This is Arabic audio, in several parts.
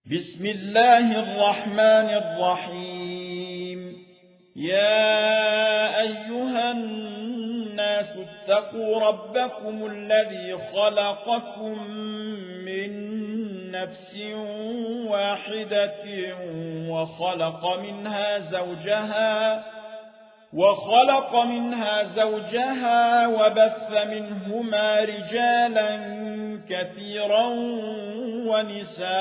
بسم الله الرحمن الرحيم. يا أيها الناس اتقوا ربكم الذي خلقكم من نفس واحدة وخلق منها زوجها وبث منهما رجالا كثيرا ونساء،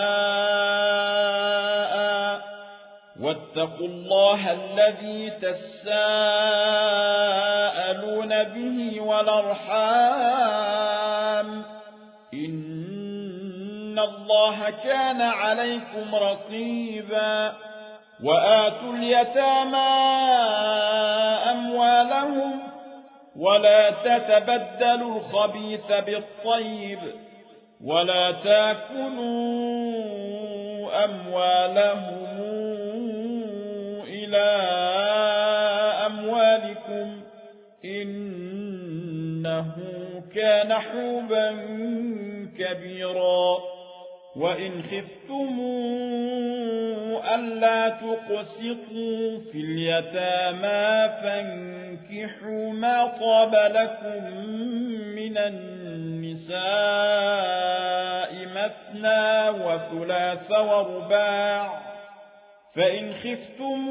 واتقوا الله الذي تساءلون به والأرحام، إن الله كان عليكم رقيبا. وآتوا اليتامى أموالهم ولا تتبدلوا الخبيث بالطيب، ولا تأكلوا أموالهم إلى أموالكم، إنه كان حوبا كبيرا. وإن خفتم ألا تقسطوا في اليتامى فانكحوا ما طاب لكم من النساء مثنى وثلاث ورباع، فإن خفتم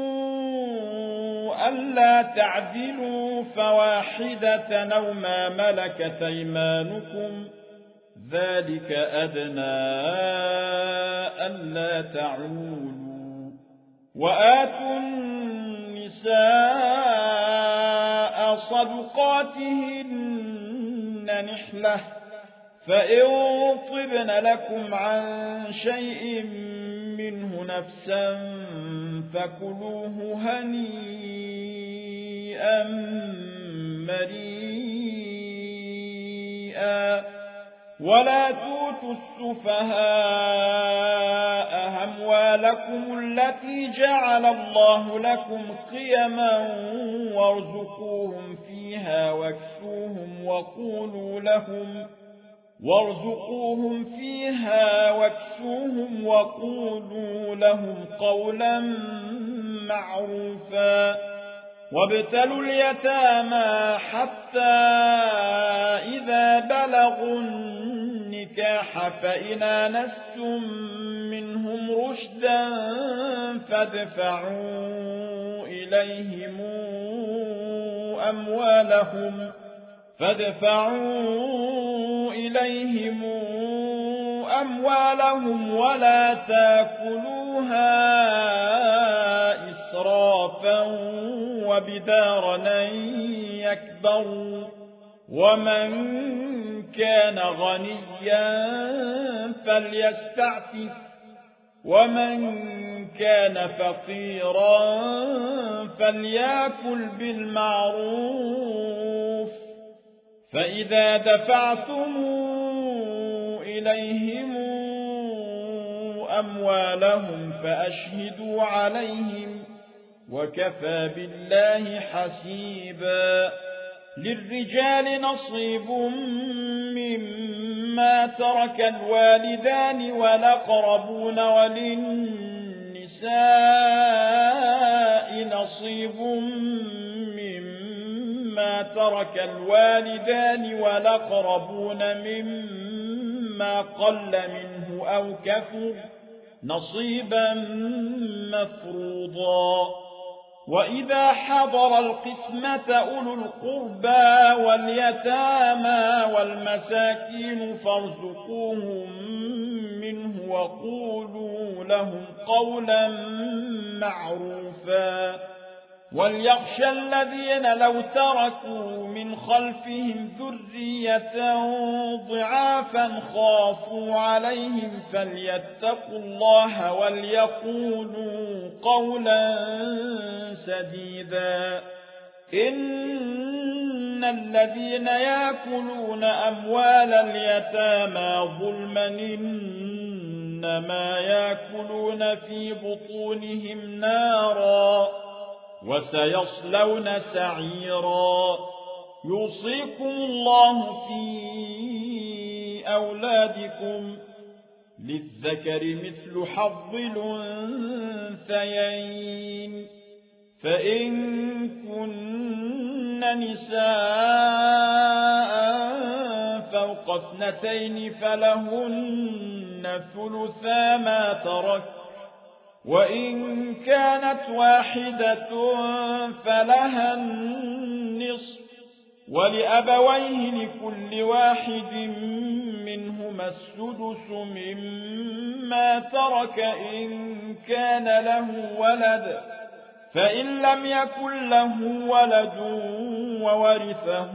ألا تعدلوا فواحدة أو ما ملكت أيمانكم، ذلك أدنى ألا تعولوا. وآتوا النساء صدقاتهن نحلة، فإن طبن لكم عن شيء منه نفسا فكلوه هنيئا مريئا. ولا تؤتوا السفهاء أموالكم التي جعل الله لكم قيما وارزقوهم فيها واكسوهم وقولوا لهم قولا معروفا. وابتلوا اليتامى حتى إذا بلغوا النكاح فإن آنستم منهم رشدا فادفعوا إليهم أموالهم ولا تأكلوها إسرافا وبدارا أن يكبروا. ومن كان غنيا فليستعفف، ومن كان فقيرا فليأكل بالمعروف. فإذا دفعتم إليهم أموالهم فأشهدوا عليهم، وكفى بالله حسيبا. للرجال نصيب مما ترك الوالدان والأقربون، وللنساء نصيب مما ترك الوالدان والأقربون مما قل منه أو كثر نصيبا مفروضا. وإذا حضر القسمة أولو القربى واليتامى والمساكين فارزقوهم منه وقولوا لهم قولا معروفا. وليخشى الذين لو تركوا من خلفهم ذرية ضعافا خافوا عليهم فليتقوا الله وليقولوا قولا سديدا. إن الذين يأكلون أموال اليتامى ظلما إنما يأكلون في بطونهم نارا وسيصلون سعيرا. يوصيكم الله في أولادكم للذكر مثل حظ الأنثيين فإن كن نساء فوق 2 فلهن ثلثا ما ترك وإن كانت واحدة فلها النصف ولأبويه لكل واحد منهما السدس مما ترك إن كان له ولد فإن لم يكن له ولد وورثه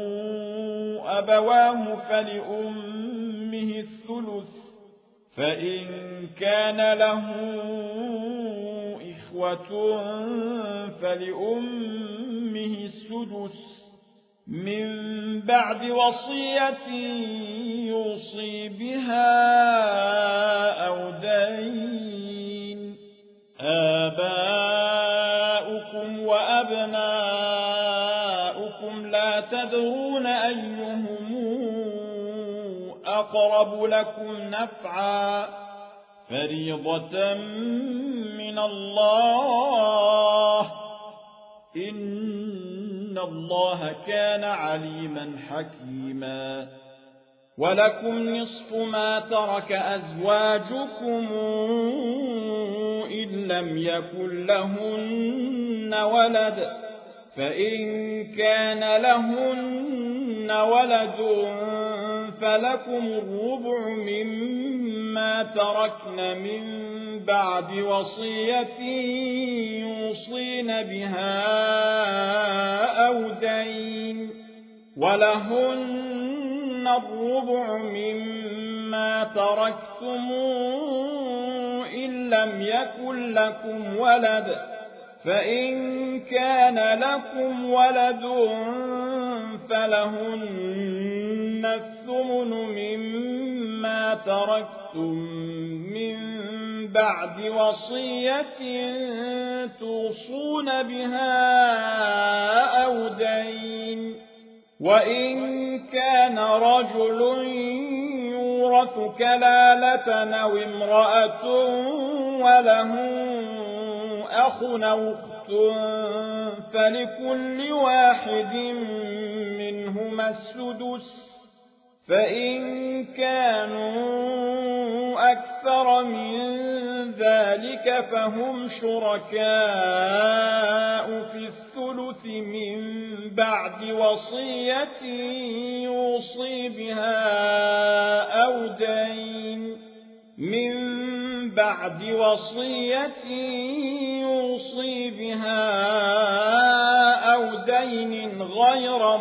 أبواه فلأمه الثلث فإن كان له إخوة فلأمه السدس من بعد وصية يوصي بها أو دين آباؤكم وأبناؤكم لا تدرون أيهم أقرب لكم نفعا فريضة من الله إن الله كان عليما حكيما ولكم نصف ما ترك أزواجكم إن لم يكن لهن ولد فإن كان لهن ولد فلكم الربع مما تركن من بعد وصية يوصين بها أو دين ولهن الربع مما تركتم إن لم يكن لكم ولد فإن كان لكم ولد فلهن الثمن مما تركتم من بعد وصية توصون بها أو دين وإن كان رجل يورث كلالة أو امرأة وله أخ أو أخت فلكل واحد منهما السدس فإن كانوا أكثر من ذلك فهم شركاء في الثلث من بعد وصية يوصي بها أو دين من بعد وصية يوصي بها أو دين غير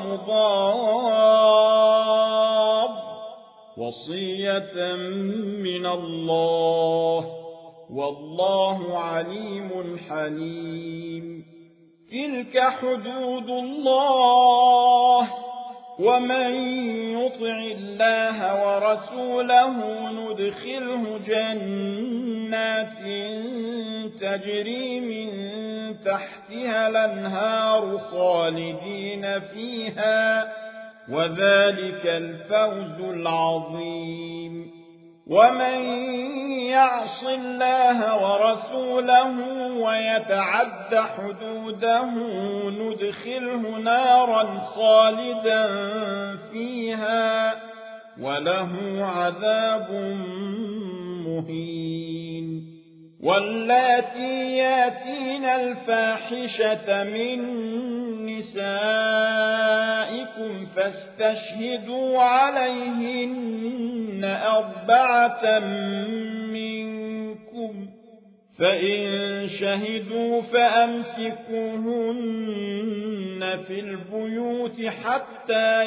مضار وصية من الله والله عليم حليم تلك حدود الله ومن يطع الله ورسوله ندخله جنات تجري من تحتها الأنهار خالدين فيها وذلك الفوز العظيم ومن يعص الله ورسوله ويتعد حدوده ندخله نارا خالدا فيها وله عذاب مهين واللاتي ياتين الفاحشة من نسائكم فاستشهدوا عليهن 4 منكم فإن شهدوا فأمسكوهن في البيوت حتى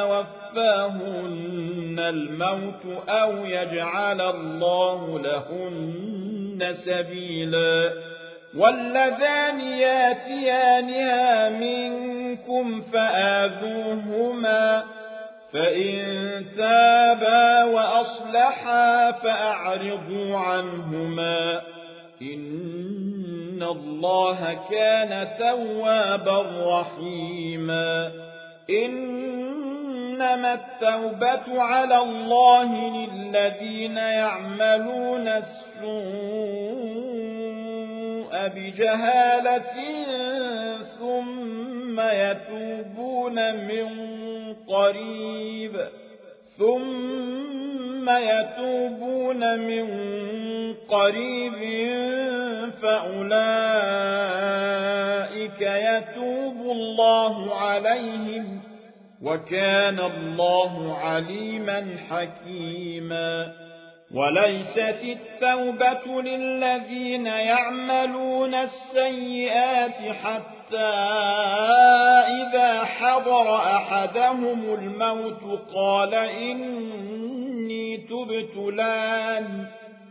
يتوفاهن الموت أو يجعل الله لهن سبيلا واللذان ياتيانها منكم فآذوهما فإن تابا وأصلحا فأعرضوا عنهما إن الله كان توابا رحيما إن إنما التوبة على الله للذين يعملون السوء بجهالة ثم يتوبون من قريب فأولئك يتوب الله عليهم وكان الله عليما حكيما. وليست التوبة للذين يعملون السيئات حتى إذا حضر أحدهم الموت قال إني تبت الآن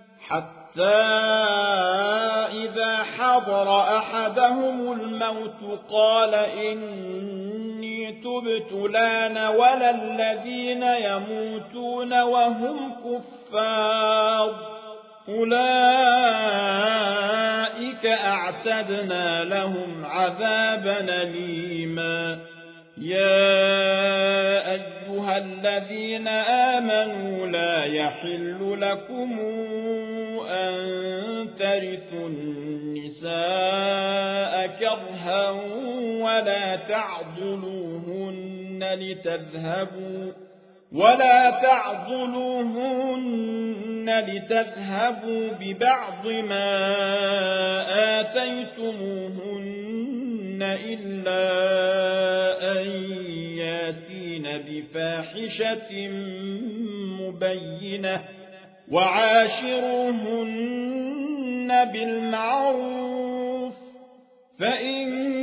ولا الذين يموتون وهم كفار أولئك أعتدنا لهم عذابا أليما. يا أيها الذين آمنوا لا يحل لكم أن ترثوا النساء كرها ولا تعضلوهن لتذهبوا ببعض ما آتيتموهن إلا أن ياتين بفاحشة مبينة وعاشروهن بالمعروف فإن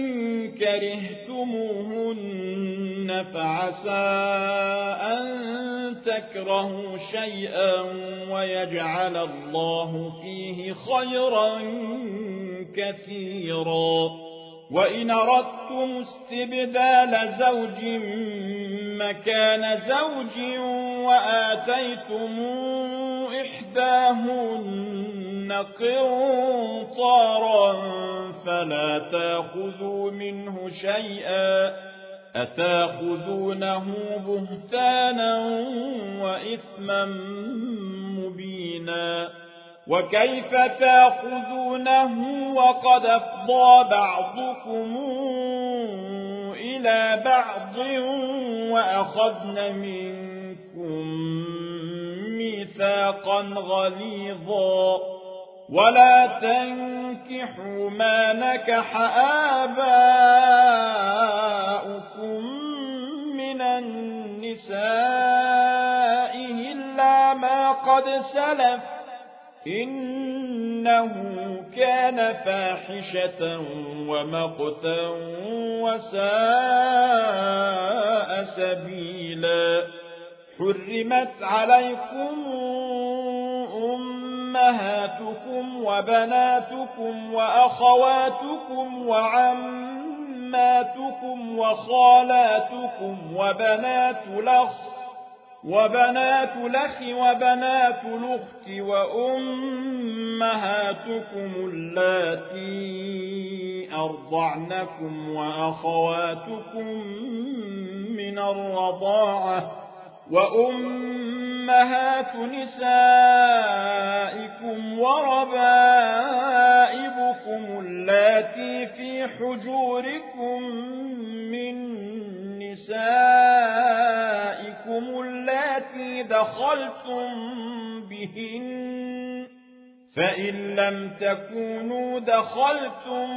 كرهتموهن فعسى أن تكرهوا شيئا ويجعل الله فيه خيرا كثيرا. وإن أردتم استبدال زوج مكان زوج وآتيتم إحداهن قنطارا فلا تأخذوا منه شيئا أتأخذونه بهتانا وإثما مبينا. وكيف تأخذونه وقد أفضى بعضكم إلى بعض وأخذن منكم ميثاقا غليظا. ولا تنكحوا ما نكح آباؤكم من النساء إلا ما قد سلف إنه كان فاحشة ومقتا وساء سبيلا. حرمت عليكم أمهاتكم وبناتكم وأخواتكم وعماتكم وخالاتكم وبنات الأخ وبنات الأخت وأمهاتكم اللاتي أرضعنكم وأخواتكم من الرضاعة وأمهات نسائكم وربائبكم اللاتي في حجوركم من نسائكم اللاتي دخلتم بهن فإن لم تكونوا دخلتم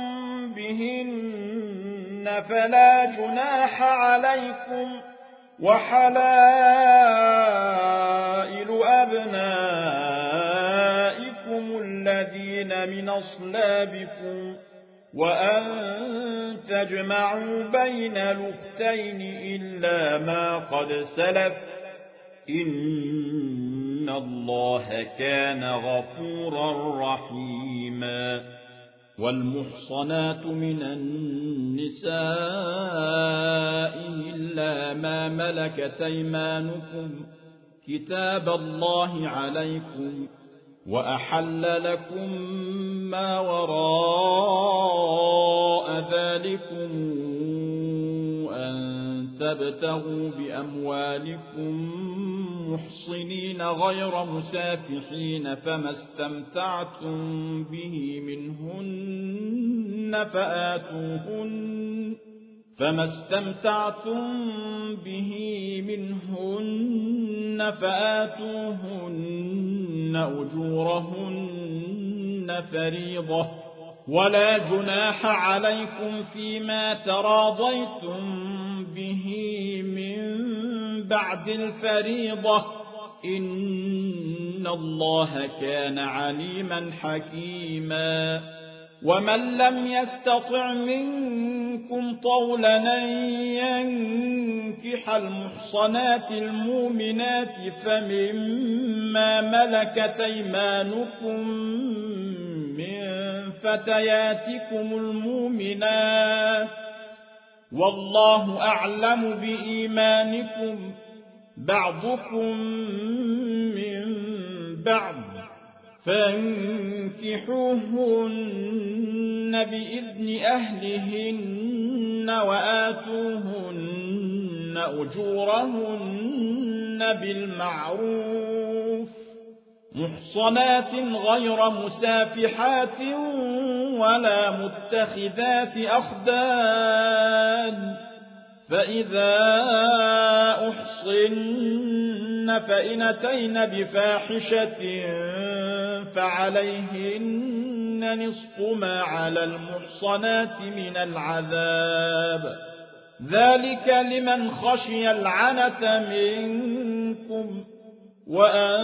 بهن فلا جناح عليكم. وحلائل أبنائكم الذين من أصلابكم وأن تجمعوا بين الأختين إلا ما قد سلف إن الله كان غفورا رحيما. والمحصنات من النساء إلا ما ملكت أيمانكم كتاب الله عليكم وأحل لكم ما وراء ذلكم أن تبتغوا بأموالكم محصنين غير مسافحين فما استمتعتم به منهن فآتوهن أجورهن فريضة ولا جناح عليكم فيما تراضيتم به من بعد الفريضة إن الله كان عليما حكيما ومن لم يستطع منكم طولا أن ينكح المحصنات المؤمنات فمما ملكت أيمانكم من فتياتكم المؤمنات والله أعلم بإيمانكم بعضكم من بعض فانكحوهن بإذن أهلهن وآتوهن أجورهن بالمعروف محصنات غير مسافحات ولا متخذات أخدان فإذا أحصن فإن أتين بفاحشة فعليهن نصف ما على المحصنات من العذاب ذلك لمن خشي العنة منكم وأن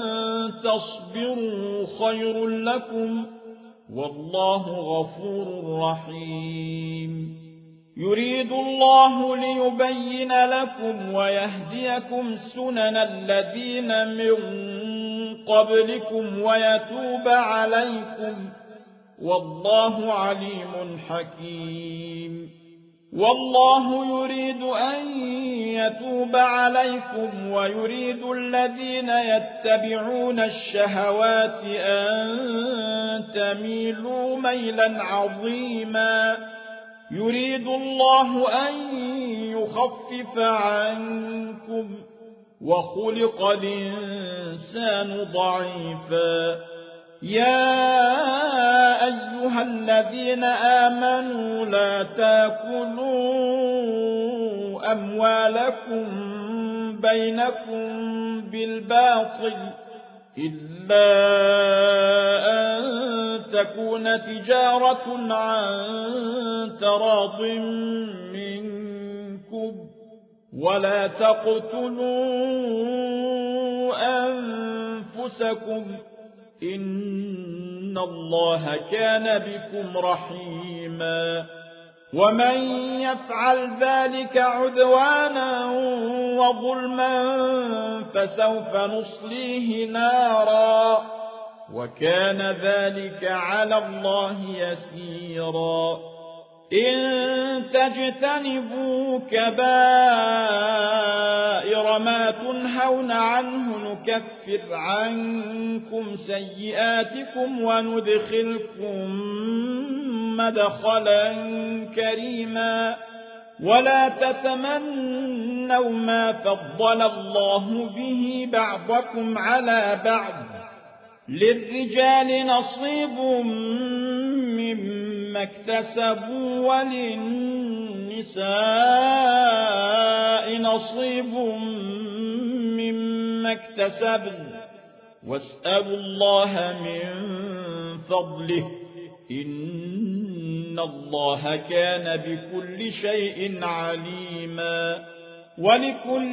تصبروا خير لكم والله غفور رحيم يريد الله ليبين لكم ويهديكم سنن الذين من قبلكم ويتوب عليكم والله عليم حكيم والله يريد أن يتوب عليكم ويريد الذين يتبعون الشهوات أن تميلوا ميلا عظيما يريد الله أن يخفف عنكم وخلق الإنسان ضعيفا يا أيها الذين آمنوا لا تأكلوا أموالكم بينكم بالباطل إلا أن تكون تجارة عن تراض منكم ولا تقتلوا أنفسكم إن الله كان بكم رحيما ومن يفعل ذلك عدوانا وظلما فسوف نصليه نارا وكان ذلك على الله يسيرا إن تجتنبوا كبائر ما تنهون عنه نكفر عنكم سيئاتكم وندخلكم مدخلا كريما ولا تتمنوا ما فضل الله به بعضكم على بعض للرجال نصيب مما اكتسبوا وللنساء نصيب مما اكتسبن واسألوا الله من فضله إن الله كان بكل شيء عليما ولكل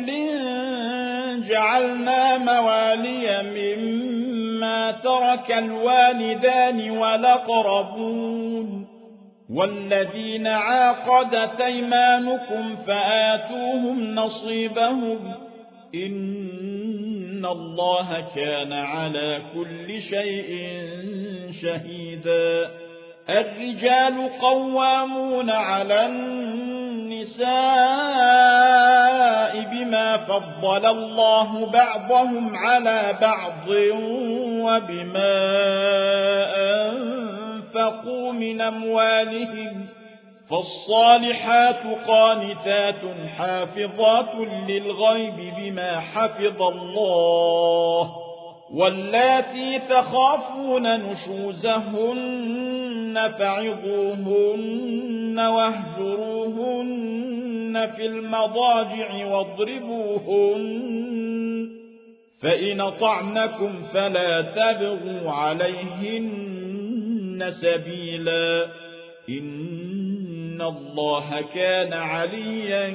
جعلنا موالي مما ترك الوالدان والأقربون والذين عاقدت أيمانكم فآتوهم نصيبهم إن الله كان على كل شيء شهيدا الرجال قوامون على النساء بما فضل الله بعضهم على بعض وبما أنفقوا من أموالهم فالصالحات قانتات حافظات للغيب بما حفظ الله واللاتي تخافون نشوزهن فعظوهن واهجروهن في المضاجع واضربوهن فإن طعنكم فلا تبغوا عليهن سبيلا إن الله كان عليا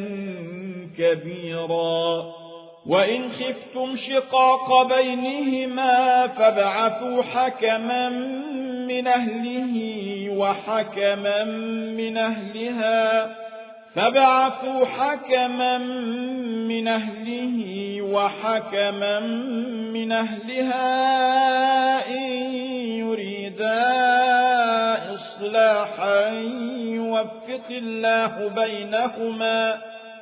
كبيرا وإن خفتم شقاق بينهما فابعثوا حكما من أهله وحكما من أهلها وحكما من أهلها إن يريدا إصلاحا يوفق الله بينهما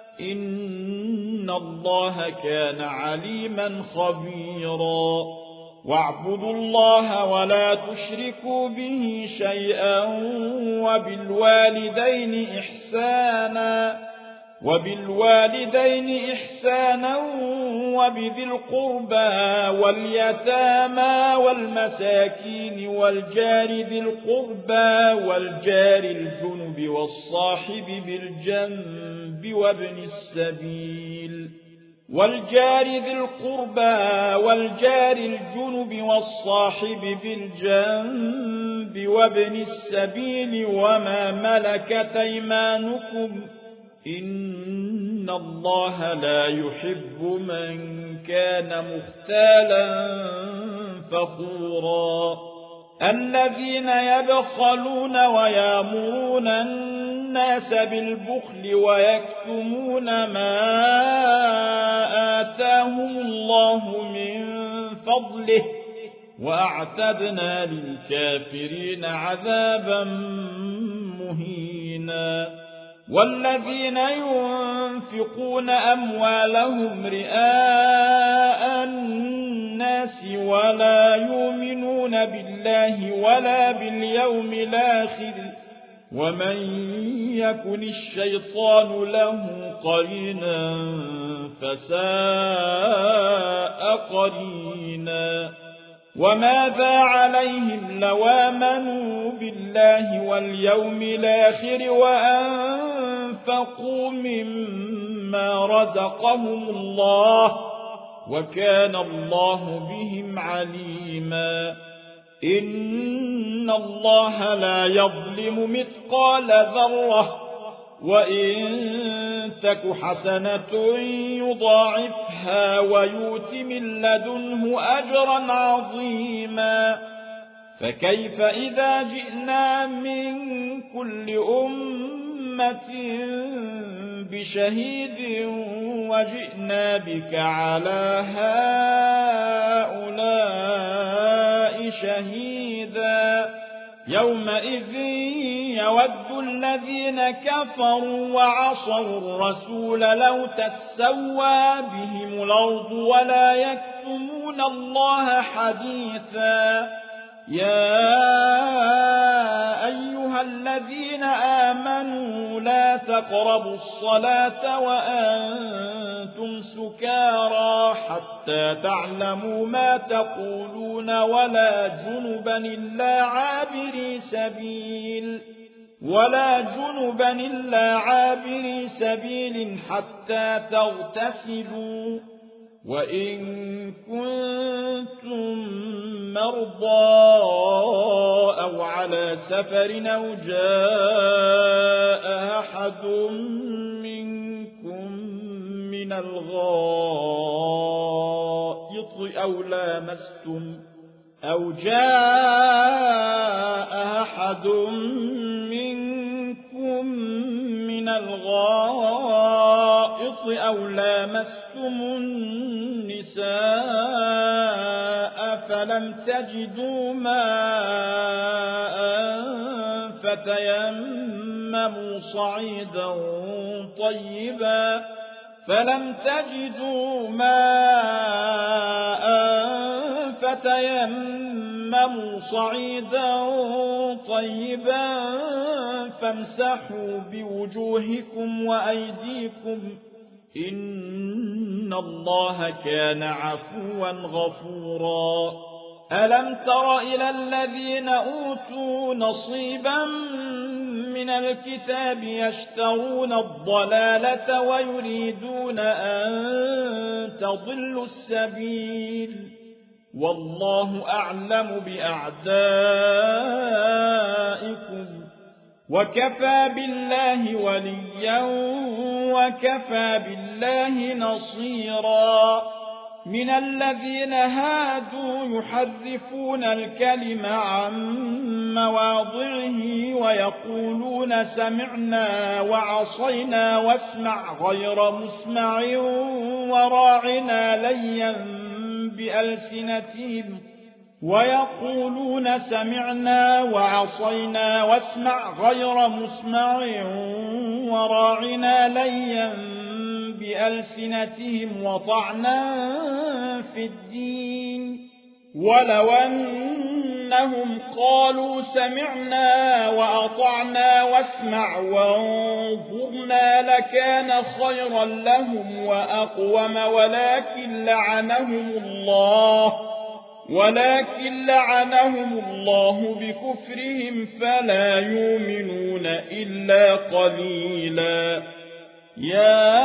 إن الله كان عليما خبيرا واعبدوا الله ولا تشركوا به شيئا وبالوالدين إحسانا وبذي القربى واليتامى والمساكين والجار ذي القربى والجار الجنب والصاحب بالجنب وابن السبيل والجار ذي القربى والجار الجنب والصاحب بالجنب وابن السبيل وما ملكت أيمانكم إن الله لا يحب من كان مختالا فخورا الذين يبخلون ويأمرون الناس بالبخل ويكتمون ما آتاهم الله من فضله وأعتدنا للكافرين عذابا مهينا والذين ينفقون أموالهم رئاء الناس ولا يؤمنون بالله ولا باليوم الآخر ومن يكن الشيطان له قرينا فساء قرينا وماذا عليهم لو آمنوا بالله واليوم الآخر وأنفقوا مما رزقهم الله وكان الله بهم عليما إن الله لا يظلم مثقال ذرة وإن تك حسنة يضاعفها ويؤت من لدنه أجرا عظيما فكيف إذا جئنا من كل أمة بشهيد وجئنا بك على هؤلاء شهيدا يومئذ يود الذين كفروا وعصوا الرسول لو تسوى بهم الأرض ولا يكتمون الله حديثا يا أيها الذين آمنوا لا تقربوا الصلاة وأنتم سكارى حتى تعلموا ما تقولون ولا جنبا إلا عابري سبيل حتى تغتسلوا وإن كنتم مرضى أو على سفر أو جاء أحد منكم من الغائط أو لامستم النساء فلم تجدوا ماء فتيمموا تيمموا صعيدا طيبا فامسحوا بوجوهكم وأيديكم إن الله كان عفوا غفورا ألم تر إلى الذين أوتوا نصيبا من الكتاب يشترون الضلالة ويريدون أن تضلوا السبيل والله أعلم بأعدائكم وكفى بالله وليا وكفى بالله نصيرا من الذين هادوا يحرفون الكلم عن مواضعه ويقولون سمعنا وعصينا واسمع غير مسمع وراعنا ليا بألسنتهم ويقولون سمعنا وعصينا واسمع غير مسمع وراعنا ليا بألسنتهم وطعنا في الدين ولو أنهم قالوا سمعنا وأطعنا واسمع وانظرنا لكان خيرا لهم وأقوم ولكن لعنهم الله بكفرهم فلا يؤمنون إلا قليلا يا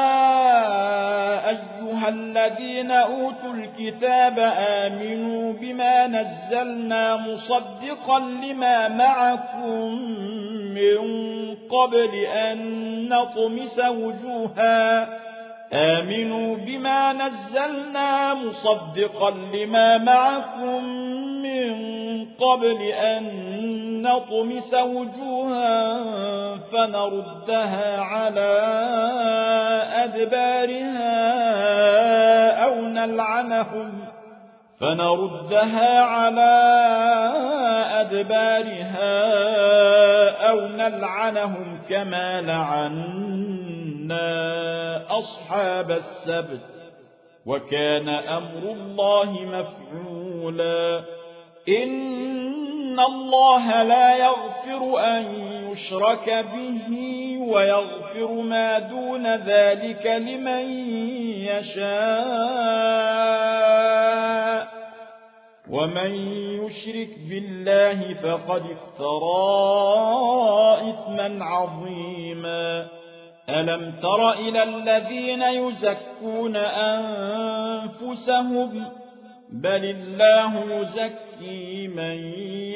أيها الذين أوتوا الكتاب آمنوا بما نزلنا مصدقا لما معكم من قبل أن نطمس وجوها آمنوا بما نزلنا مصدقا لما معكم من قبل أن نطمس وجوها فنردها على أدبارها أو نلعنهم كما لعنا أصحاب السبت وكان أمر الله مفعولا إن الله لا يغفر أن يشرك به ويغفر ما دون ذلك لمن يشاء ومن يشرك بالله فقد افترى إثما عظيما ألم تر إلى الذين يزكون أنفسهم بل الله يزكي من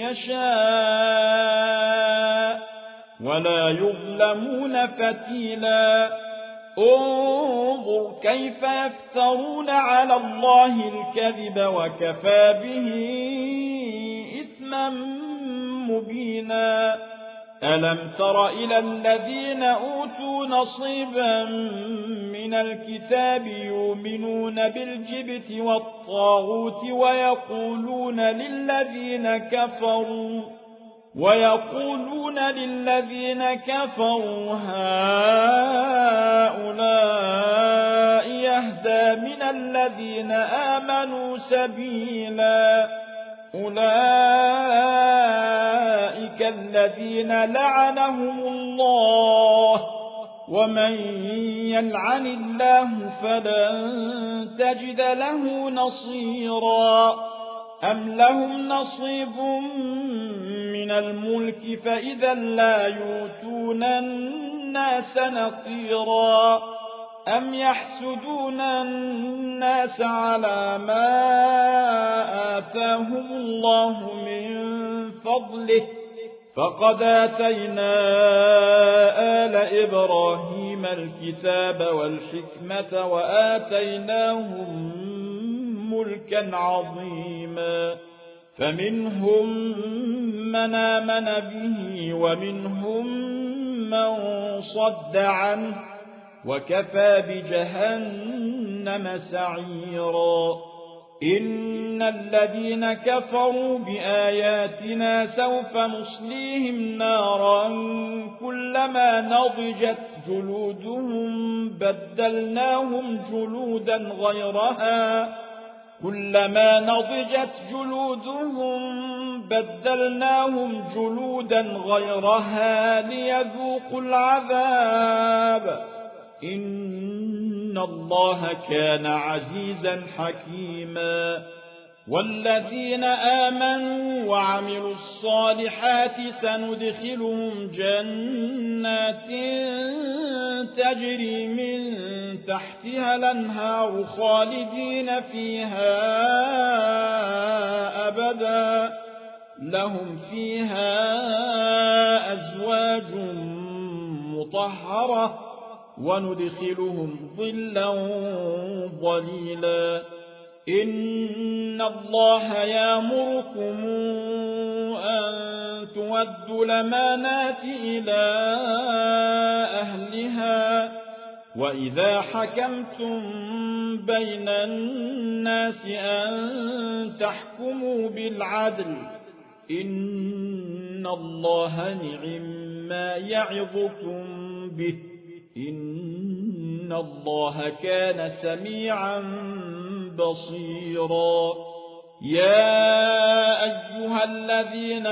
يشاء ولا يظلمون فتيلا انظر كيف يفترون على الله الكذب وكفى به إثما مبينا ألم تر إلى الذين أوتوا نصيبا من الكتاب يؤمنون بالجبت والطاغوت ويقولون للذين كفروا هؤلاء يهدى من الذين آمنوا سبيلا أولئك الذين لعنهم الله ومن يلعن الله فلن تجد له نصيرا أم لهم نصيب من الملك فإذا لا يؤتون الناس نقيرا أم يحسدون الناس على ما آتاهم الله من فضله فقد آتينا آل إبراهيم الكتاب والحكمة وآتيناهم ملكا عظيما فمنهم من آمن به ومنهم من صد عنه وكفى بجهنم سعيرا إن الذين كفروا بآياتنا سوف نصليهم نارا كلما نضجت جلودهم بدلناهم جلودا غيرها كلما نضجت جلودهم بدلناهم جلودا غيرها ليذوقوا العذاب إن الله كان عزيزا حكيما والذين آمنوا وعملوا الصالحات سندخلهم جنات تجري من تحتها الأنهار خالدين فيها أبدا لهم فيها أزواج مطهرة وندخلهم ظلا ظليلا إن الله يأمركم أن تودوا الأمانات إلى أهلها وإذا حكمتم بين الناس أن تحكموا بالعدل إن الله نعم يعظكم به إن الله كان سميعا بصيرا يا أيها الذين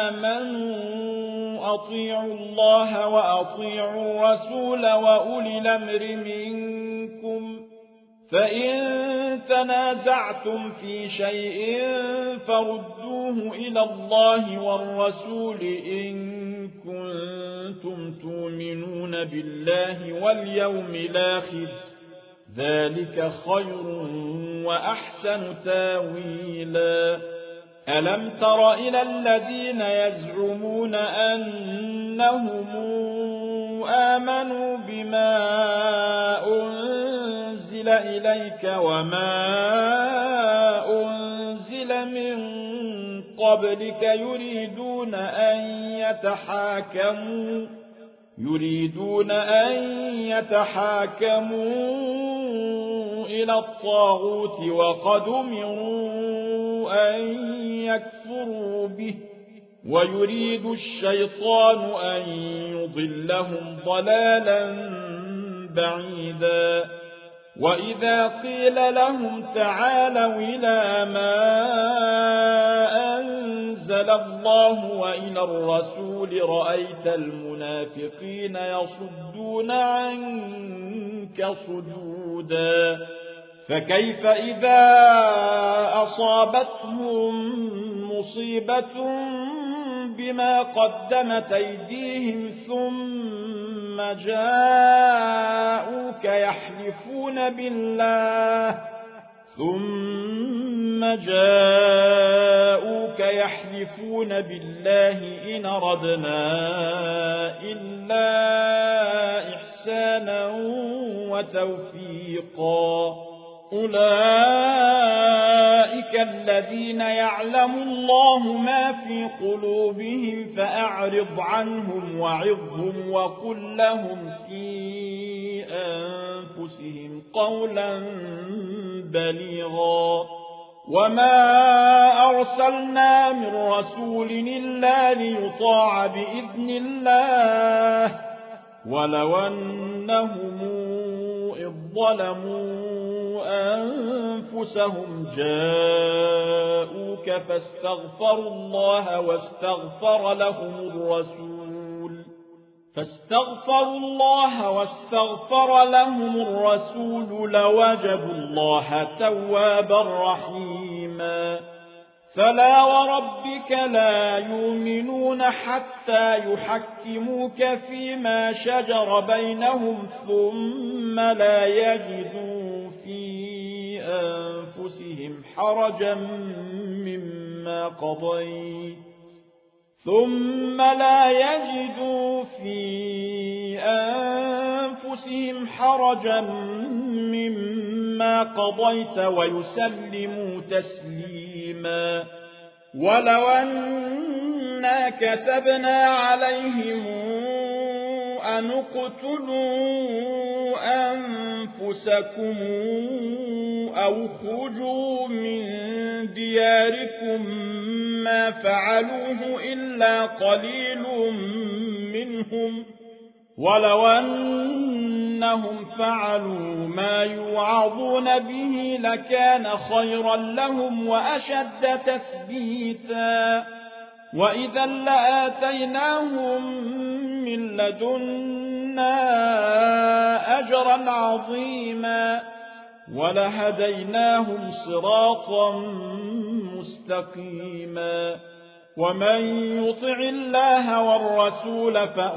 آمنوا أطيعوا الله وأطيعوا الرسول وأولي الأمر منكم فإن تنازعتم في شيء فردوه إلى الله والرسول إن كنتم تؤمنون بالله واليوم الآخر ذلك خير وأحسن تاويلا ألم تر إلى الذين يزعمون أنهم آمنوا بما أنزل إليك وما أنزل من قبلك يريدون أن يتحاكموا إلى الطاغوت وقد أمروا أن يكفروا به ويريد الشيطان أن يضلهم ضلالا بعيدا وإذا قيل لهم تعالوا إلى ما أنزل الله وإلى الرسول رأيت المنافقين يصدون عنك صدودا فكيف إذا أصابتهم مصيبة بما قدمت أيديهم ثم جاءوك يحلفون بالله إن أردنا إلا إحسانا وتوفيقا أولئك الذين يعلم الله ما في قلوبهم فأعرض عنهم وعظهم وقل لهم في أنفسهم قولا بليغا وما أرسلنا من رسول إلا ليطاع بإذن الله ولو أنهم إذ ظلموا أنفسهم جاءوك فاستغفروا الله واستغفر لهم الرسول لوجدوا الله توابا رحيما فلا وربك لا يؤمنون حتى يحكموك فيما شجر بينهم ثم لا يجدوا في أنفسهم حرجا مما قضيت ويسلموا تسليما ولو أنا كتبنا عليهم أن اقتلوا أنفسكم أو اخرجوا من دياركم ما فعلوه إلا قليل منهم ولو أنهم فعلوا ما يوعظون به لكان خيرا لهم وأشد تثبيتا وإذا لآتيناهم من لدنا أجرا عظيما ولهديناهم صراطا مستقيما ومن يطع الله والرسول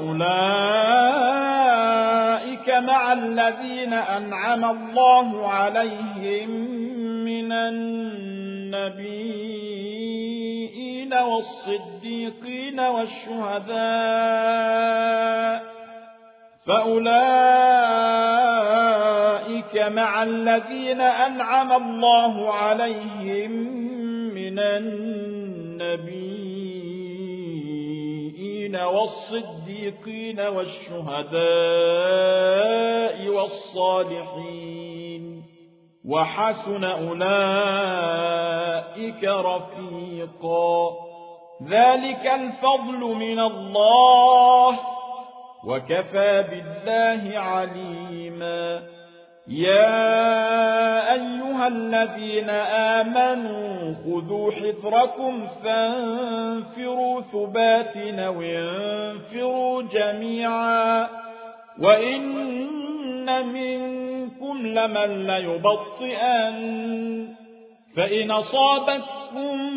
فأولئك مع الذين أنعم الله عليهم من النبيين والصديقين والشهداء فأولئك مع الذين أنعم الله عليهم من النبيين والصديقين والشهداء والصالحين وحسن أولئك رفيقا ذلك الفضل من الله وكفى بالله عليما يا أيها الذين آمنوا خذوا حذركم فانفروا ثبات أو انفروا جميعا وإن منكم لمن ليبطئن فإن أصابتكم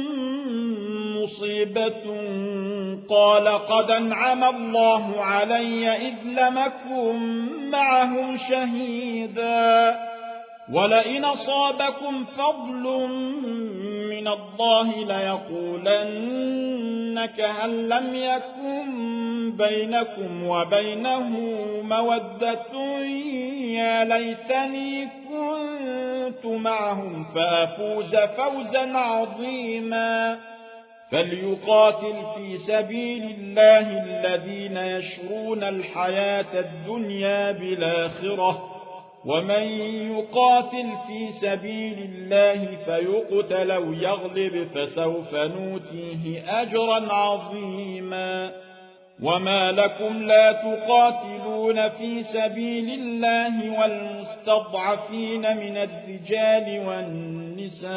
مصيبة قال قد أنعم الله علي إذ لم أكن معهم شهيدا ولئن أصابكم فضل من الله ليقولن كأن لم يكن بينكم وبينه مودة يا ليتني كنت معهم فأفوز فوزا عظيما فليقاتل في سبيل الله الذين يشرون الحياة الدنيا بالآخرة ومن يقاتل في سبيل الله فيقتل أو يغلب فسوف نؤتيه أجرا عظيما وما لكم لا تقاتلون في سبيل الله والمستضعفين من الرجال والنساء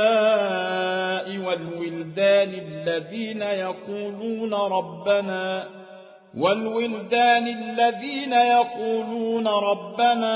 والولدان الذين يقولون ربنا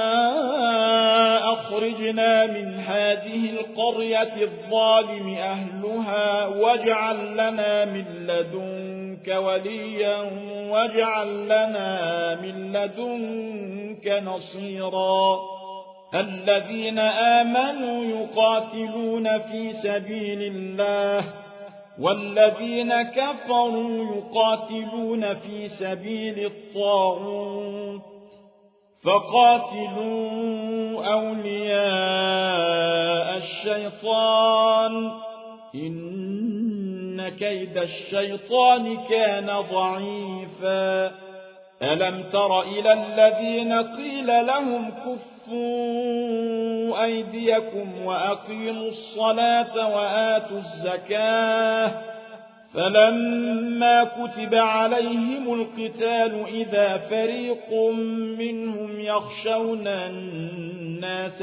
أخرجنا من هذه القرية الظالم أهلها واجعل لنا من لدنك وليا واجعل لنا من لدنك نصيرا الذين آمنوا يقاتلون في سبيل الله والذين كفروا يقاتلون في سبيل الطاغوت فقاتلوا أولياء الشيطان إن كيد الشيطان كان ضعيفا ألم تر إلى الذين قيل لهم كفوا أيديكم وأقيموا الصلاة وآتوا الزكاة فلما كتب عليهم القتال إذا فريق منهم يخشون الناس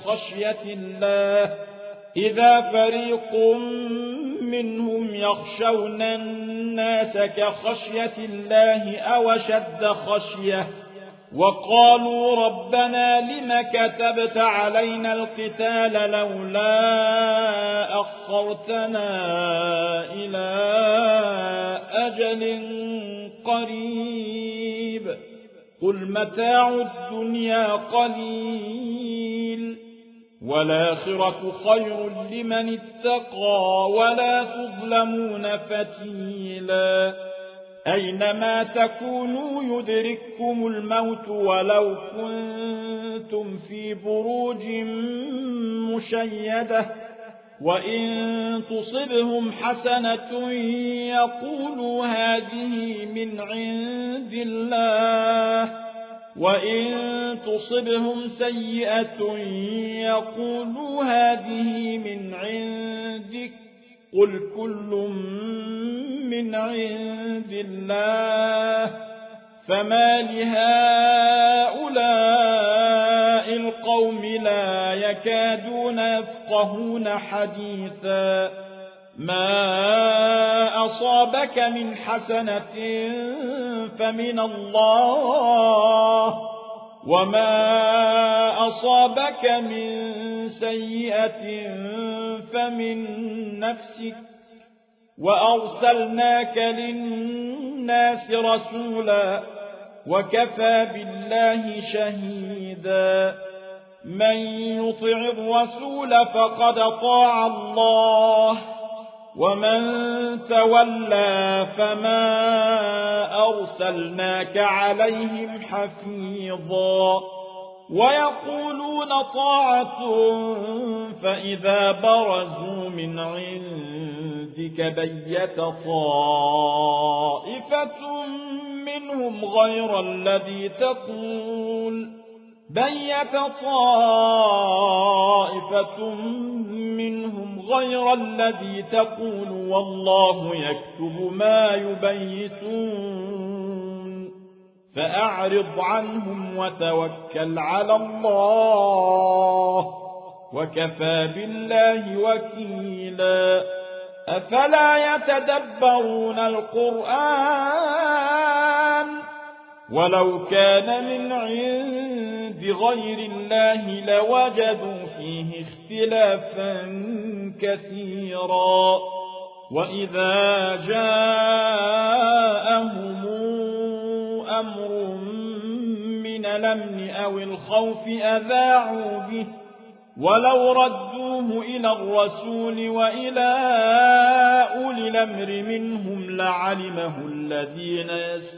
كخشية الله أو أشد خشية وقالوا ربنا لم كتبت علينا القتال لولا أخرتنا إلى أجل قريب قل متاع الدنيا قليل والآخرة خير لمن اتقى ولا تظلمون فتيلا أينما تكونوا يدرككم الموت ولو كنتم في بروج مشيدة وإن تصبهم حسنة يقولوا هذه من عند الله وإن تصبهم سيئة يقولوا هذه من عندك قل كل من عند الله فما لهؤلاء القوم لا يكادون يفقهون حديثا ما أصابك من حسنة فمن الله وما أصابك من سيئة فمن نفسك وأرسلناك للناس رسولا وكفى بالله شهيدا من يطع الرسول فقد طاع الله ومن تولى فما أرسلناك عليهم حفيظا ويقولون طاعة فإذا برزوا من عندك بيت طائفة منهم غير الذي تقول والله يكتب ما يبيتون فأعرض عنهم وتوكل على الله وكفى بالله وكيلا أفلا يتدبرون القرآن ولو كان من عند غير الله لوجدوا فيه اختلافا كثيرا وإذا جاءهم أمر من الأمن أو الخوف أذاعوا به ولو ردوه إلى الرسول وإلى أولي الأمر منهم لعلمه الذين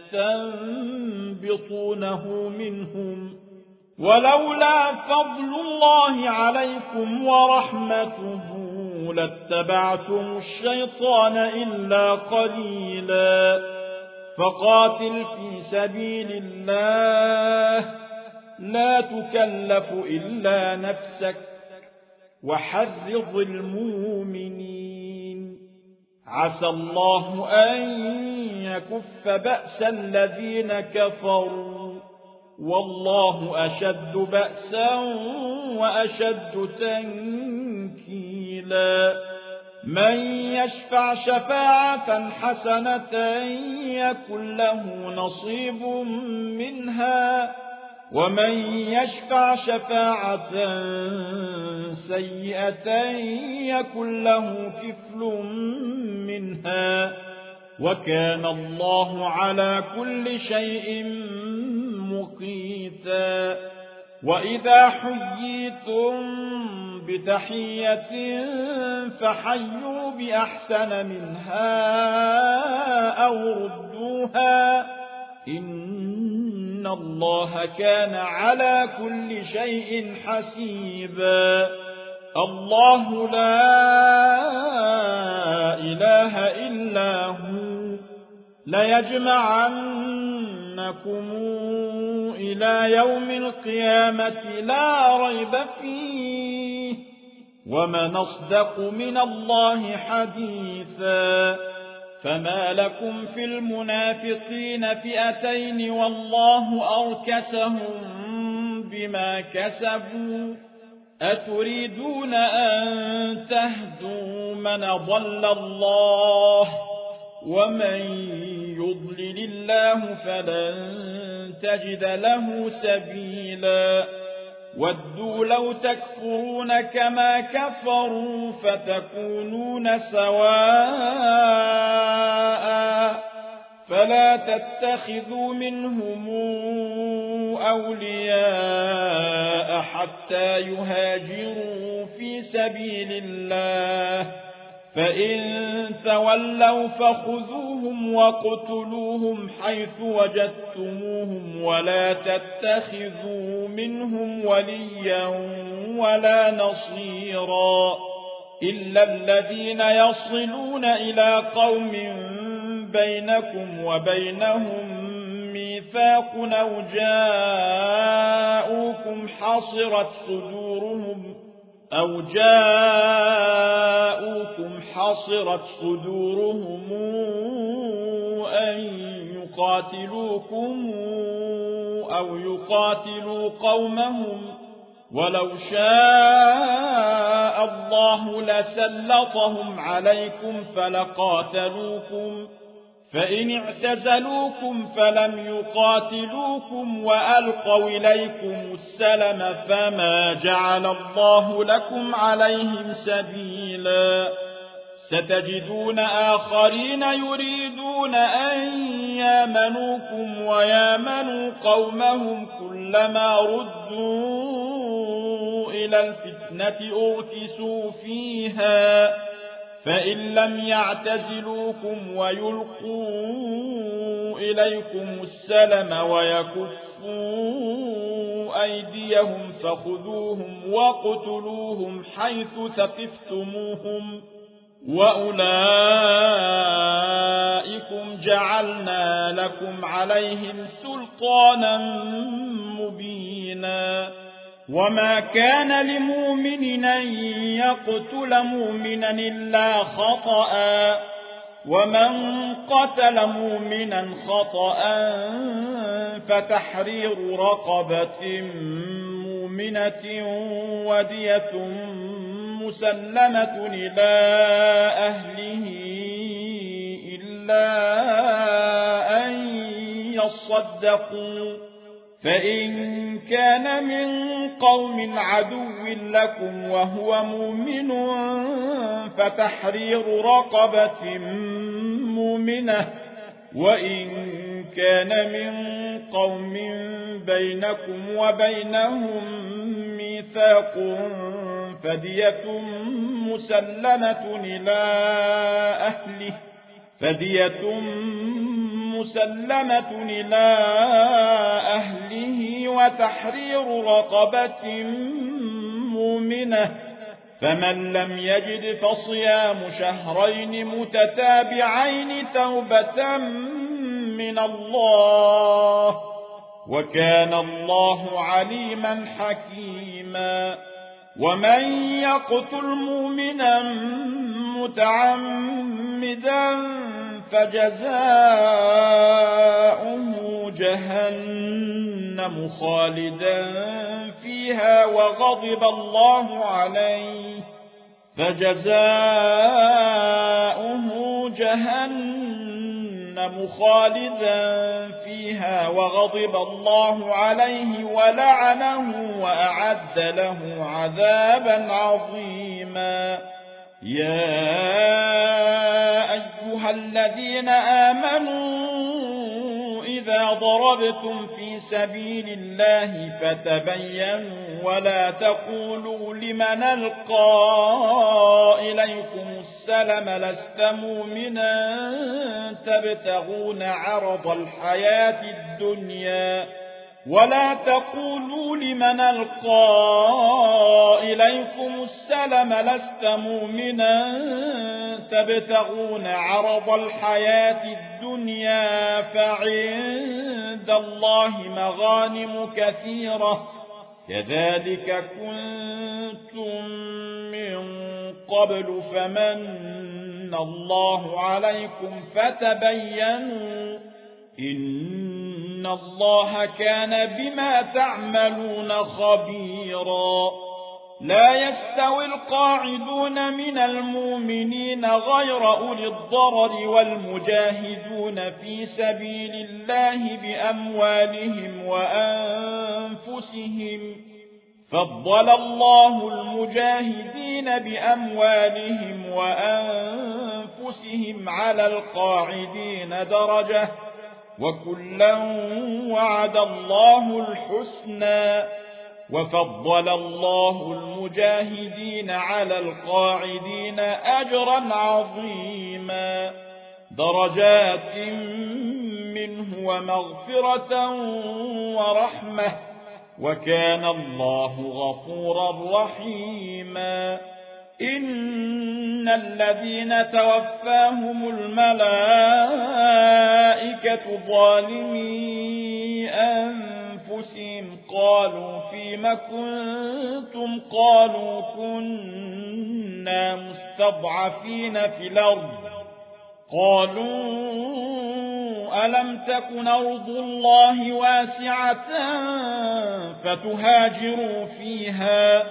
يستنبطونه منهم ولولا فضل الله عليكم ورحمته لاتبعتم الشيطان إلا قليلا فقاتل في سبيل الله لا تكلف إلا نفسك وحرض المؤمنين عسى الله أن يكف بأس الذين كفروا والله أشد بأسا وأشد تنكيلا من يشفع شفاعة حسنة يكن له نصيب منها ومن يشفع شفاعة سيئة يكن له كفل منها وكان الله على كل شيء مقيتا وإذا حييتم بتحية فحيوا بأحسن منها أو ردوها إن الله كان على كل شيء حسيبا الله لا إله إلا هو ليجمعنكم إلى يوم القيامة لا ريب فيه ومن أصدق من الله حديثا فما لكم في المنافقين فئتين والله أركسهم بما كسبوا أتريدون أن تهدوا من ضل الله ومن يضلل الله فلن تجد له سبيلا ودوا لو تكفرون كما كفروا فتكونون سواء فلا تتخذوا منهم أولياء حتى يهاجروا في سبيل الله فإن تولوا فخذوهم وقتلوهم حيث وجدتموهم ولا تتخذوا منهم وليا ولا نصيرا إلا الذين يصلون إلى قوم بينكم وبينهم ميثاق أو جاءوكم حصرت صدورهم أن يقاتلوكم أو يقاتلوا قومهم ولو شاء الله لسلطهم عليكم فلقاتلوكم فإن اعتزلوكم فلم يقاتلوكم وألقوا إليكم السلم فما جعل الله لكم عليهم سبيلا ستجدون آخرين يريدون أن يامنوكم ويامنوا قومهم كلما ردوا إلى الفتنة أركسوا فيها فإن لم يعتزلوكم ويلقوا إليكم السلم ويكفوا أيديهم فخذوهم واقتلوهم حيث ثقفتموهم وأولئكم جعلنا لكم عليهم سلطانا مبينا وما كان لمؤمن أن يقتل مؤمنا إلا خطأ ومن قتل مؤمنا خطأ فتحرير رقبة مؤمنة ودية مسلمة إلى أهله إلا أن يصدقوا فإن كان من قوم عدو لكم وهو مؤمن فتحرير رقبة مؤمنة وإن كان من قوم بينكم وبينهم ميثاق فدية مسلمة إلى أهله وتحرير رقبة مؤمنة فمن لم يجد فصيام شهرين متتابعين توبة من الله وكان الله عليما حكيما ومن يقتل مؤمنا متعمدا فجزاؤه جهنم خالدا فيها وغضب الله عليه ولعنه وأعد له عذابا عظيما يا أيها الذين آمنوا إذا ضربتم في سبيل الله فتبينوا ولا تقولوا لمن ألقى إليكم السلم لست مؤمنا تبتغون عرض الحياة الدنيا ولا تقولوا لمن ألقى إليكم السلم لست مؤمنا تبتغون عرض الحياة الدنيا فعند الله مغانم كثيرة كذلك كنتم من قبل فمن الله عليكم فتبينوا إن الله كان بما تعملون خبيرا لا يستوي القاعدون من المؤمنين غير أولي الضرر والمجاهدون في سبيل الله بأموالهم وأنفسهم فضل الله المجاهدين بأموالهم وأنفسهم على القاعدين درجة وكلا وعد الله الحسنى وفضل الله المجاهدين على القاعدين أجرا عظيما درجات منه ومغفرة ورحمة وكان الله غفورا رحيما إن الذين توفاهم الملائكة ظالمي أنفسهم قالوا فيم كنتم قالوا كنا مستضعفين في الأرض قالوا ألم تكن أرض الله واسعة فتهاجروا فيها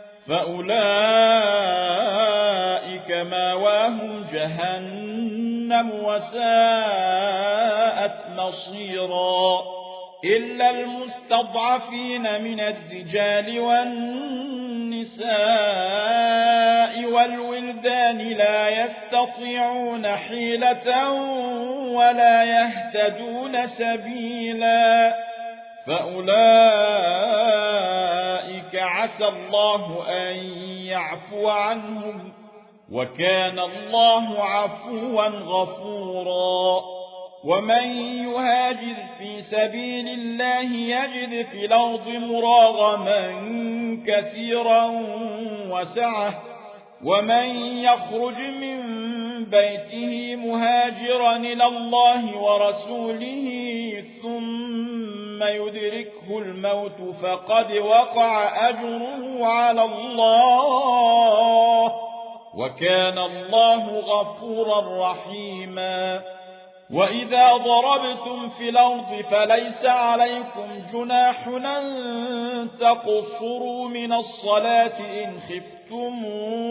فأولئك ماواهم جهنم وساءت مصيرا إلا المستضعفين من الرجال والنساء والولدان لا يستطيعون حيلة ولا يهتدون سبيلا فأولئك عسى الله أن يعفو عنهم وكان الله عفوا غفورا ومن يهاجر في سبيل الله يجد في الأرض مراغما كثيرا وسعة ومن يخرج من بيته مهاجرا إلى الله ورسوله ثم يدركه الموت فقد وقع أجره على الله وكان الله غفورا رحيما وإذا ضربتم في الأرض فليس عليكم جناح أن تقصروا من الصلاة إن خفتم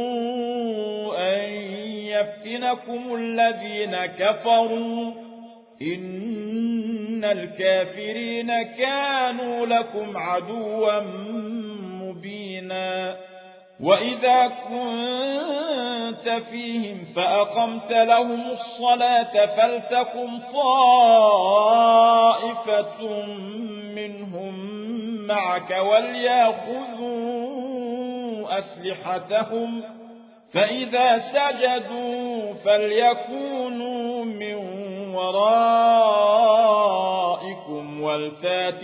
أن يفتنكم الذين كفروا إن الكافرين كانوا لكم عدوا مبينا وإذا كنت فيهم فأقمت لهم الصلاة فلتقم طائفة منهم معك وليأخذوا أسلحتهم فإذا سجدوا فليكونوا من ورائكم ولتات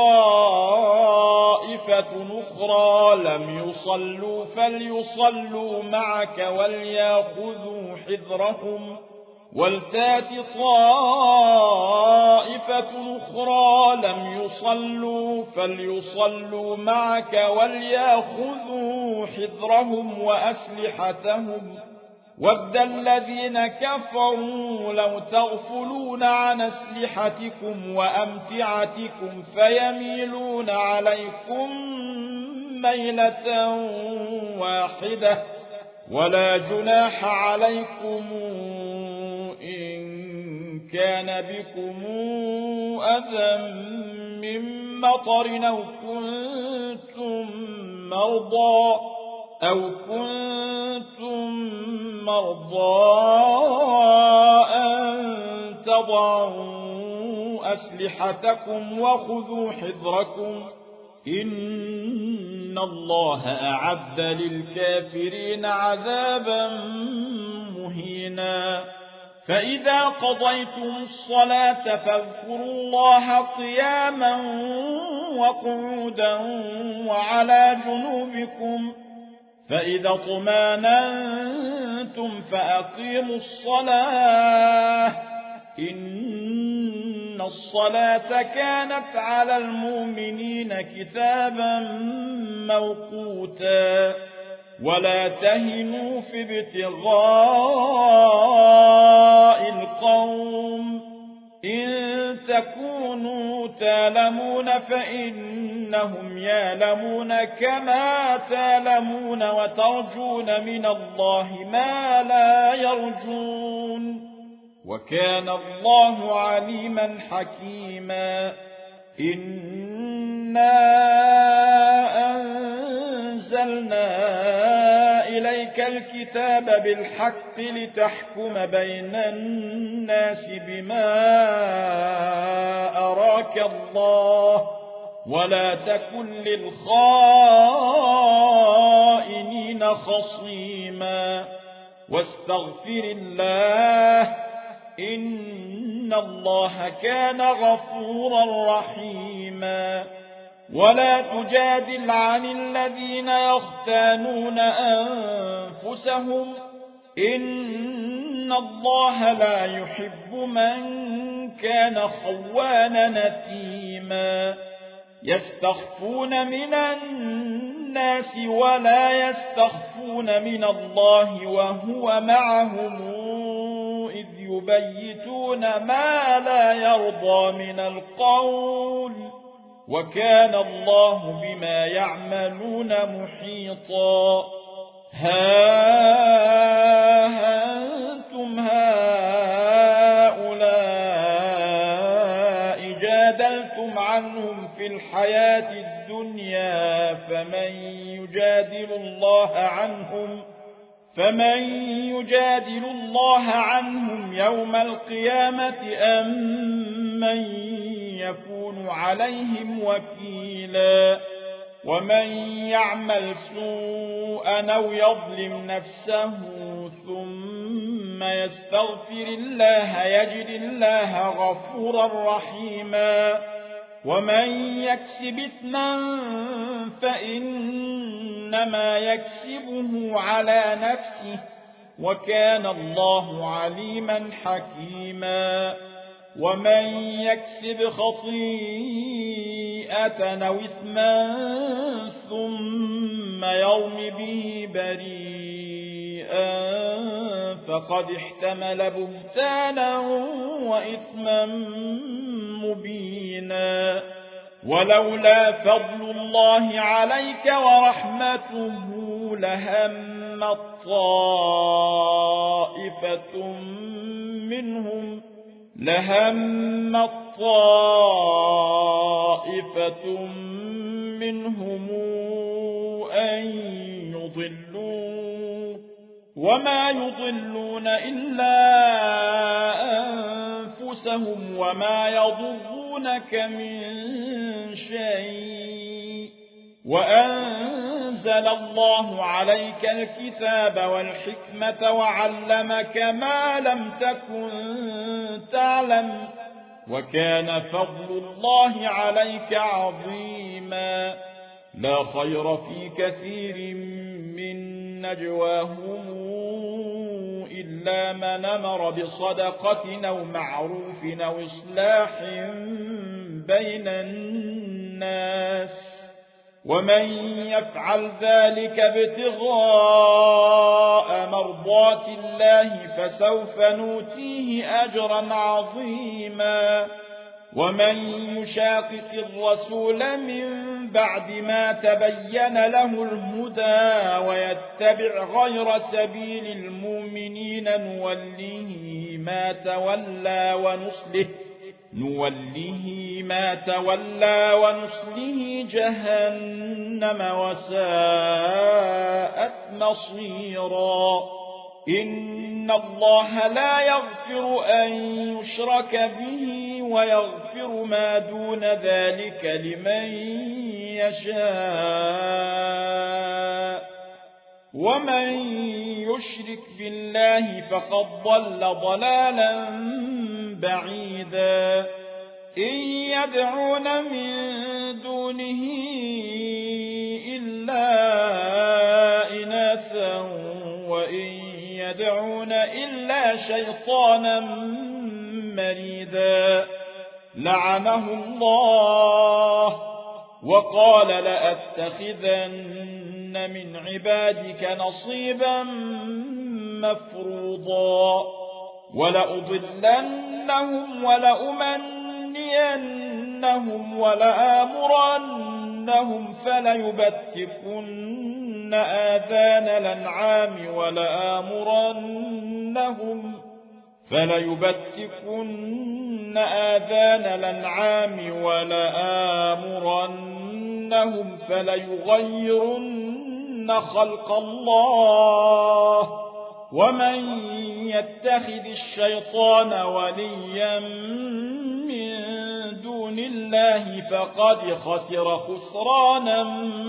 طائفة أخرى لم يصلوا فليصلوا معك وليأخذوا حذرهم ولتات طائفة أخرى لم يصلوا فليصلوا معك وليأخذوا حذرهم وأسلحتهم ود الذين كفروا لو تغفلون عن أسلحتكم وأمتعتكم فيميلون عليكم ميلة واحدة ولا جناح عليكم إن كان بكم أذى من مطر أو كنتم مرضى أن تضعوا أسلحتكم وخذوا حذركم إن الله أعد للكافرين عذابا مهينا فإذا قضيتم الصلاة فاذكروا الله قياما وقعودا وعلى جنوبكم فإذا اطمأننتم فأقيموا الصلاة إن الصلاة كانت على المؤمنين كتابا موقوتا ولا تهنوا في ابتغاء القوم إن تكونوا تالمون فإنهم يالمون كما تالمون وترجون من الله ما لا يرجون وكان الله عليما حكيما إنا أنزلنا إليك الكتاب بالحق لتحكم بين الناس بما أراك الله ولا تكن للخائنين خصيما واستغفر الله إن الله كان غفورا رحيما ولا تجادل عن الذين يختانون أنفسهم إن الله لا يحب من كان خوانا نثيما يستخفون من الناس ولا يستخفون من الله وهو معهم إذ يبيتون ما لا يرضى من القول وكان الله بما يعملون محيطا ها أنتم هؤلاء جادلتم عنهم في الحياة الدنيا فمن يجادل الله عنهم يوم القيامة أم من يكون عليهم وكيلا ومن يعمل سوءا أو يظلم نفسه ثم يستغفر الله يجد الله غفورا رحيما ومن يكسب إثما فإنما يكسبه على نفسه وكان الله عليما حكيما ومن يكسب خطيئة أو إثما ثم يرم به بريئا فقد احتمل بهتانا وإثما مبينا ولولا فضل الله عليك ورحمته لهمت طائفة منهم أن يضلوا وما يضلون إلا أنفسهم وما يضرونك من شيء وأنزل الله عليك الكتاب والحكمة وعلمك ما لم تكن تعلم وكان فضل الله عليك عظيما لا خير في كثير من نجواهم إلا من أمر بصدقة أو معروف أو إصلاح بين الناس ومن يفعل ذلك ابتغاء مرضات الله فسوف نؤتيه أجرا عظيما ومن يشاقق الرسول من بعد ما تبين له الهدى ويتبع غير سبيل المؤمنين نوله ما تولى ونصله جهنم وساءت مصيرا إن الله لا يغفر أن يشرك به ويغفر ما دون ذلك لمن يشاء ومن يشرك بالله فقد ضل ضلالا بعيدا إن يدعون من دونه إلا إناثا وإن يدعون إلا شيطانا مريدا لعنه الله وقال لأتخذن من عبادك نصيبا مفروضا ولأضلنهم ولأمنينهم ولآمرنهم فليبتكن آذان الأنعام ولآمرنهم فليغيرن خلق الله ومن يتخذ الشيطان وليا من دون الله فقد خسر خسرانا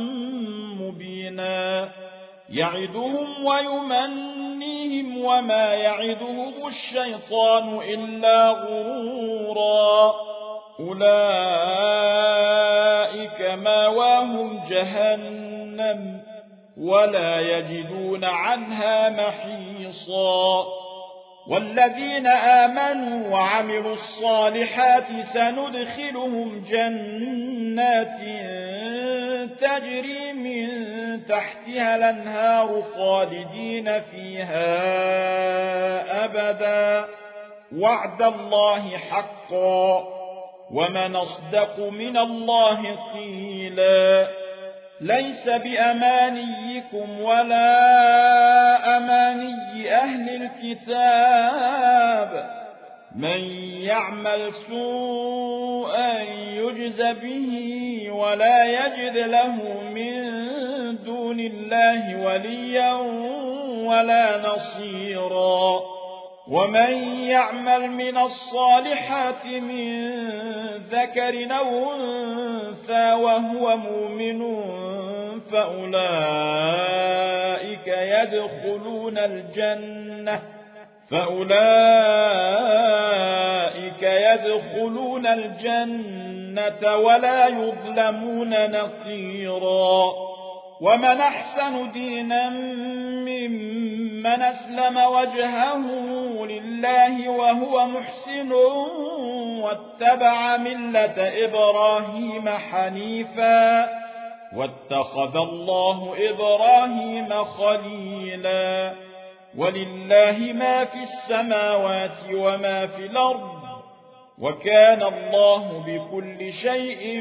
مبينا يعدهم ويمنيهم وما يعدهم الشيطان إلا غرورا أولئك ماواهم جهنم ولا يجدون عنها محيصا والذين آمنوا وعملوا الصالحات سندخلهم جنات تجري من تحتها الأنهار خالدين فيها أبدا وعد الله حقا ومن أصدق من الله قيلا ليس بأمانيكم ولا أماني أهل الكتاب من يعمل سوءا يجز به ولا يجد له من دون الله وليا ولا نصيرا ومن يعمل من الصالحات من ذكر أو أنثى وهو مؤمن فأولئك يدخلون الجنة ولا يظلمون نقيرا ومن أحسن دينا ممن أسلم وجهه لله وهو محسن واتبع ملة إبراهيم حنيفا واتخذ الله إبراهيم خليلا ولله ما في السماوات وما في الأرض وكان الله بكل شيء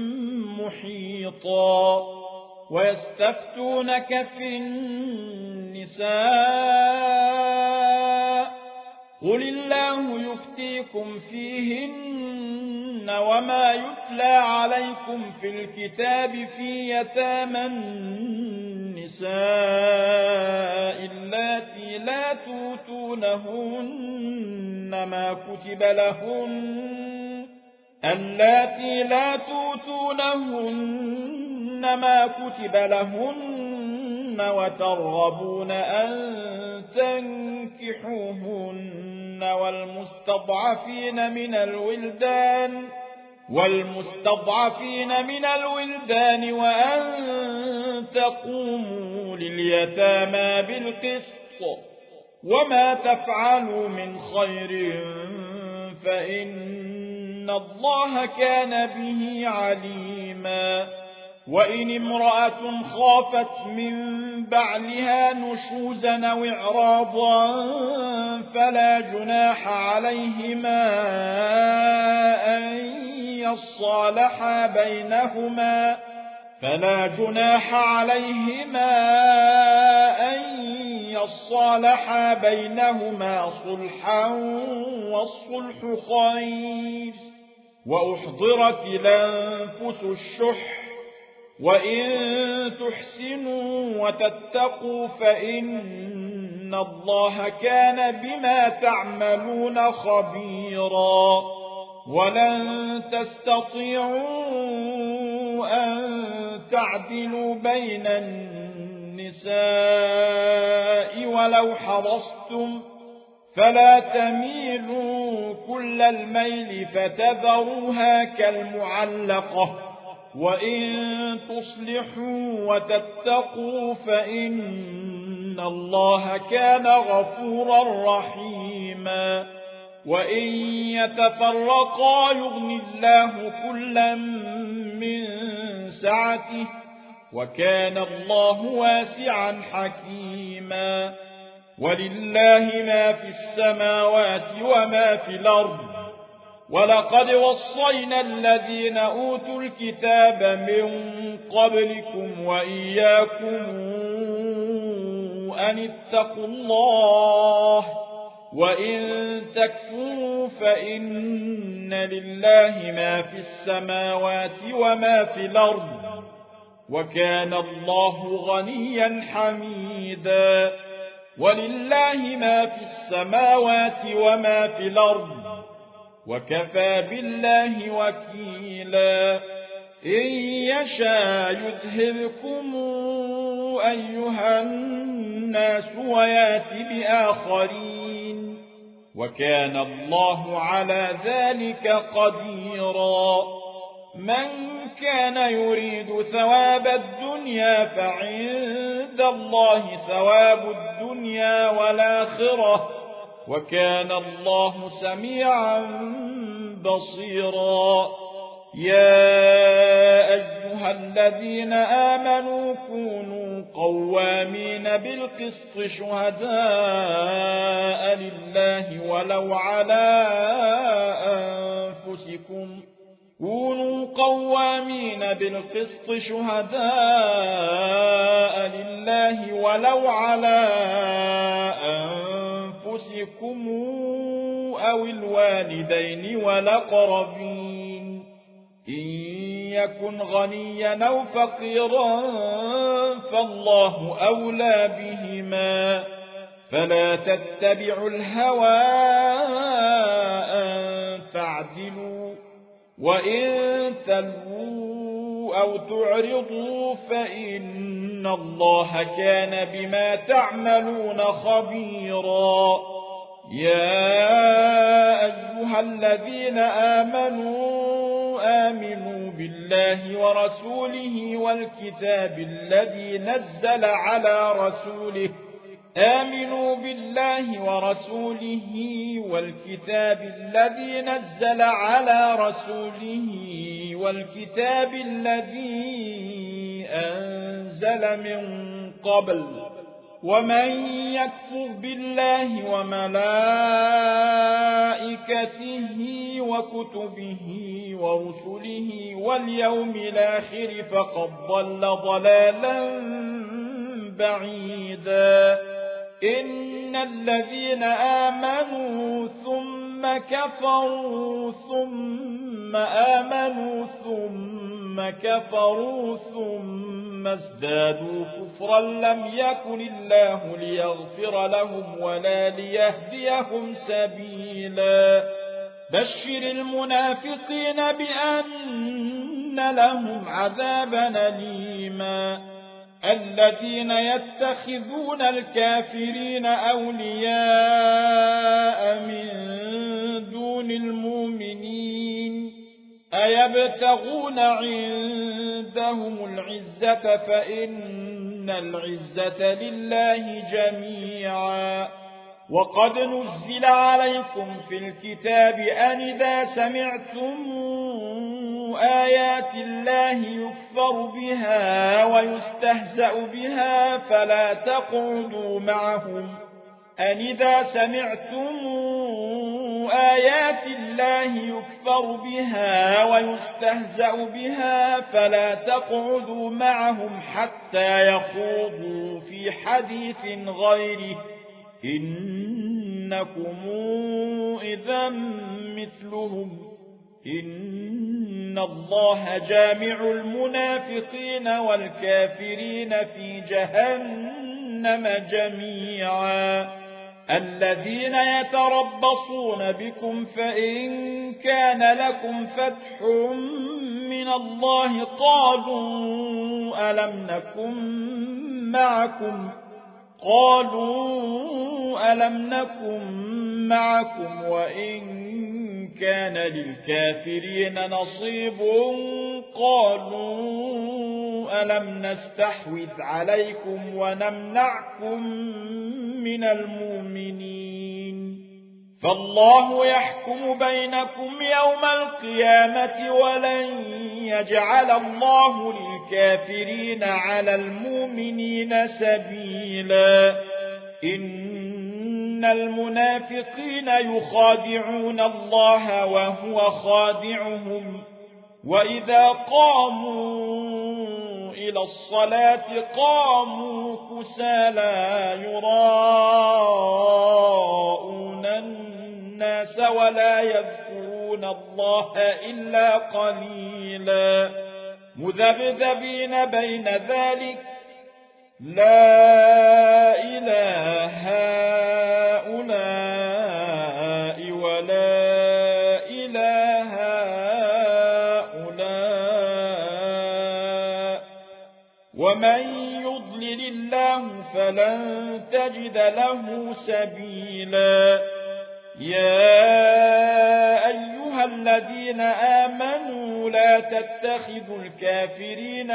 محيطا ويستفتونك في النساء قل الله يفتيكم فيهن وما يتلى عليكم في الكتاب في يتامى النساء اللاتي لا توتونهن ما كتب لهن وترغبون أن تنكحوهن والمستضعفين من الولدان وأن تقوموا لليتامى بالقسط وما تفعلوا من خير فإن الله كان به عليما وإن امرأة خافت من بعلها نشوزا أو إعراضا فلا جناح عليهما أن يصالحا بينهما صلحا والصلح خير وأحضرت الأنفس الشح وإن تحسنوا وتتقوا فإن الله كان بما تعملون خبيرا ولن تستطيعوا أن تعدلوا بين النساء ولو حرصتم فلا تميلوا كل الميل فتذروها كالمعلقة وإن تصلحوا وتتقوا فإن الله كان غفورا رحيما وإن يتفرقا يغني الله كلا من سعته وكان الله واسعا حكيما ولله ما في السماوات وما في الأرض ولقد وصينا الذين أوتوا الكتاب من قبلكم وإياكم أن اتقوا الله وإن تكفروا فإن لله ما في السماوات وما في الأرض وكان الله غنيا حميدا ولله ما في السماوات وما في الأرض وكفى بالله وكيلا إن يشاء يذهبكم أيها الناس ويأتي بآخرين وكان الله على ذلك قديرا من كان يريد ثواب الدنيا فعند الله ثواب الدنيا والآخرة وكان الله سميعا بصيرا يا أيها أيها الذين آمنوا كونوا قوامين بالقسط شهداء لله ولو على أنفسكم أو الوالدين والأقربين إن يكن غنيا أو فقيرا فالله أولى بهما فلا تتبعوا الهوى أن تعدلوا وإن تلووا أو تعرضوا فإن الله كان بما تعملون خبيرا يا أيها الذين آمنوا بالله ورسوله والكتاب الذي نزل على رسوله والكتاب الذي أنزل من قبل ومن يكفر بالله وملائكته وكتبه ورسله واليوم الآخر فقد ضل ضلالا بعيدا إن الذين آمنوا ثم كفروا ثم آمنوا ثم كفروا ثم ازدادوا كفرا لم يكن الله ليغفر لهم ولا ليهديهم سبيلا بشر المنافقين بأن لهم عذابا أليما الذين يتخذون الكافرين أولياء من دون المؤمنين أيبتغون عندهم العزة فإن العزة لله جميعا وقد نزل عليكم في الكتاب أن إذا سمعتم آيات الله يكفر بها ويستهزأ بها فلا تقعدوا معهم حتى يخوضوا في حديث غيره إنكم إذا مثلهم إن الله جامع المنافقين والكافرين في جهنم جميعا الذين يتربصون بكم فإن كان لكم فتح من الله قالوا ألم نكن معكم وإن كان للكافرين نصيب قالوا ألم نستحوذ عليكم ونمنعكم من المؤمنين فالله يحكم بينكم يوم القيامة ولن يجعل الله للكافرين على المؤمنين سبيلا إن المنافقين يخادعون الله وهو خادعهم وإذا قاموا إلى الصلاة قاموا كسالى يراءون الناس ولا يذكرون الله إلا قليلا مذبذبين بين ذلك لا إله هؤلاء ولا إله هؤلاء ومن يضلل الله فلن تجد له سبيلا يا أيها الذين آمنوا لا تتخذوا الكافرين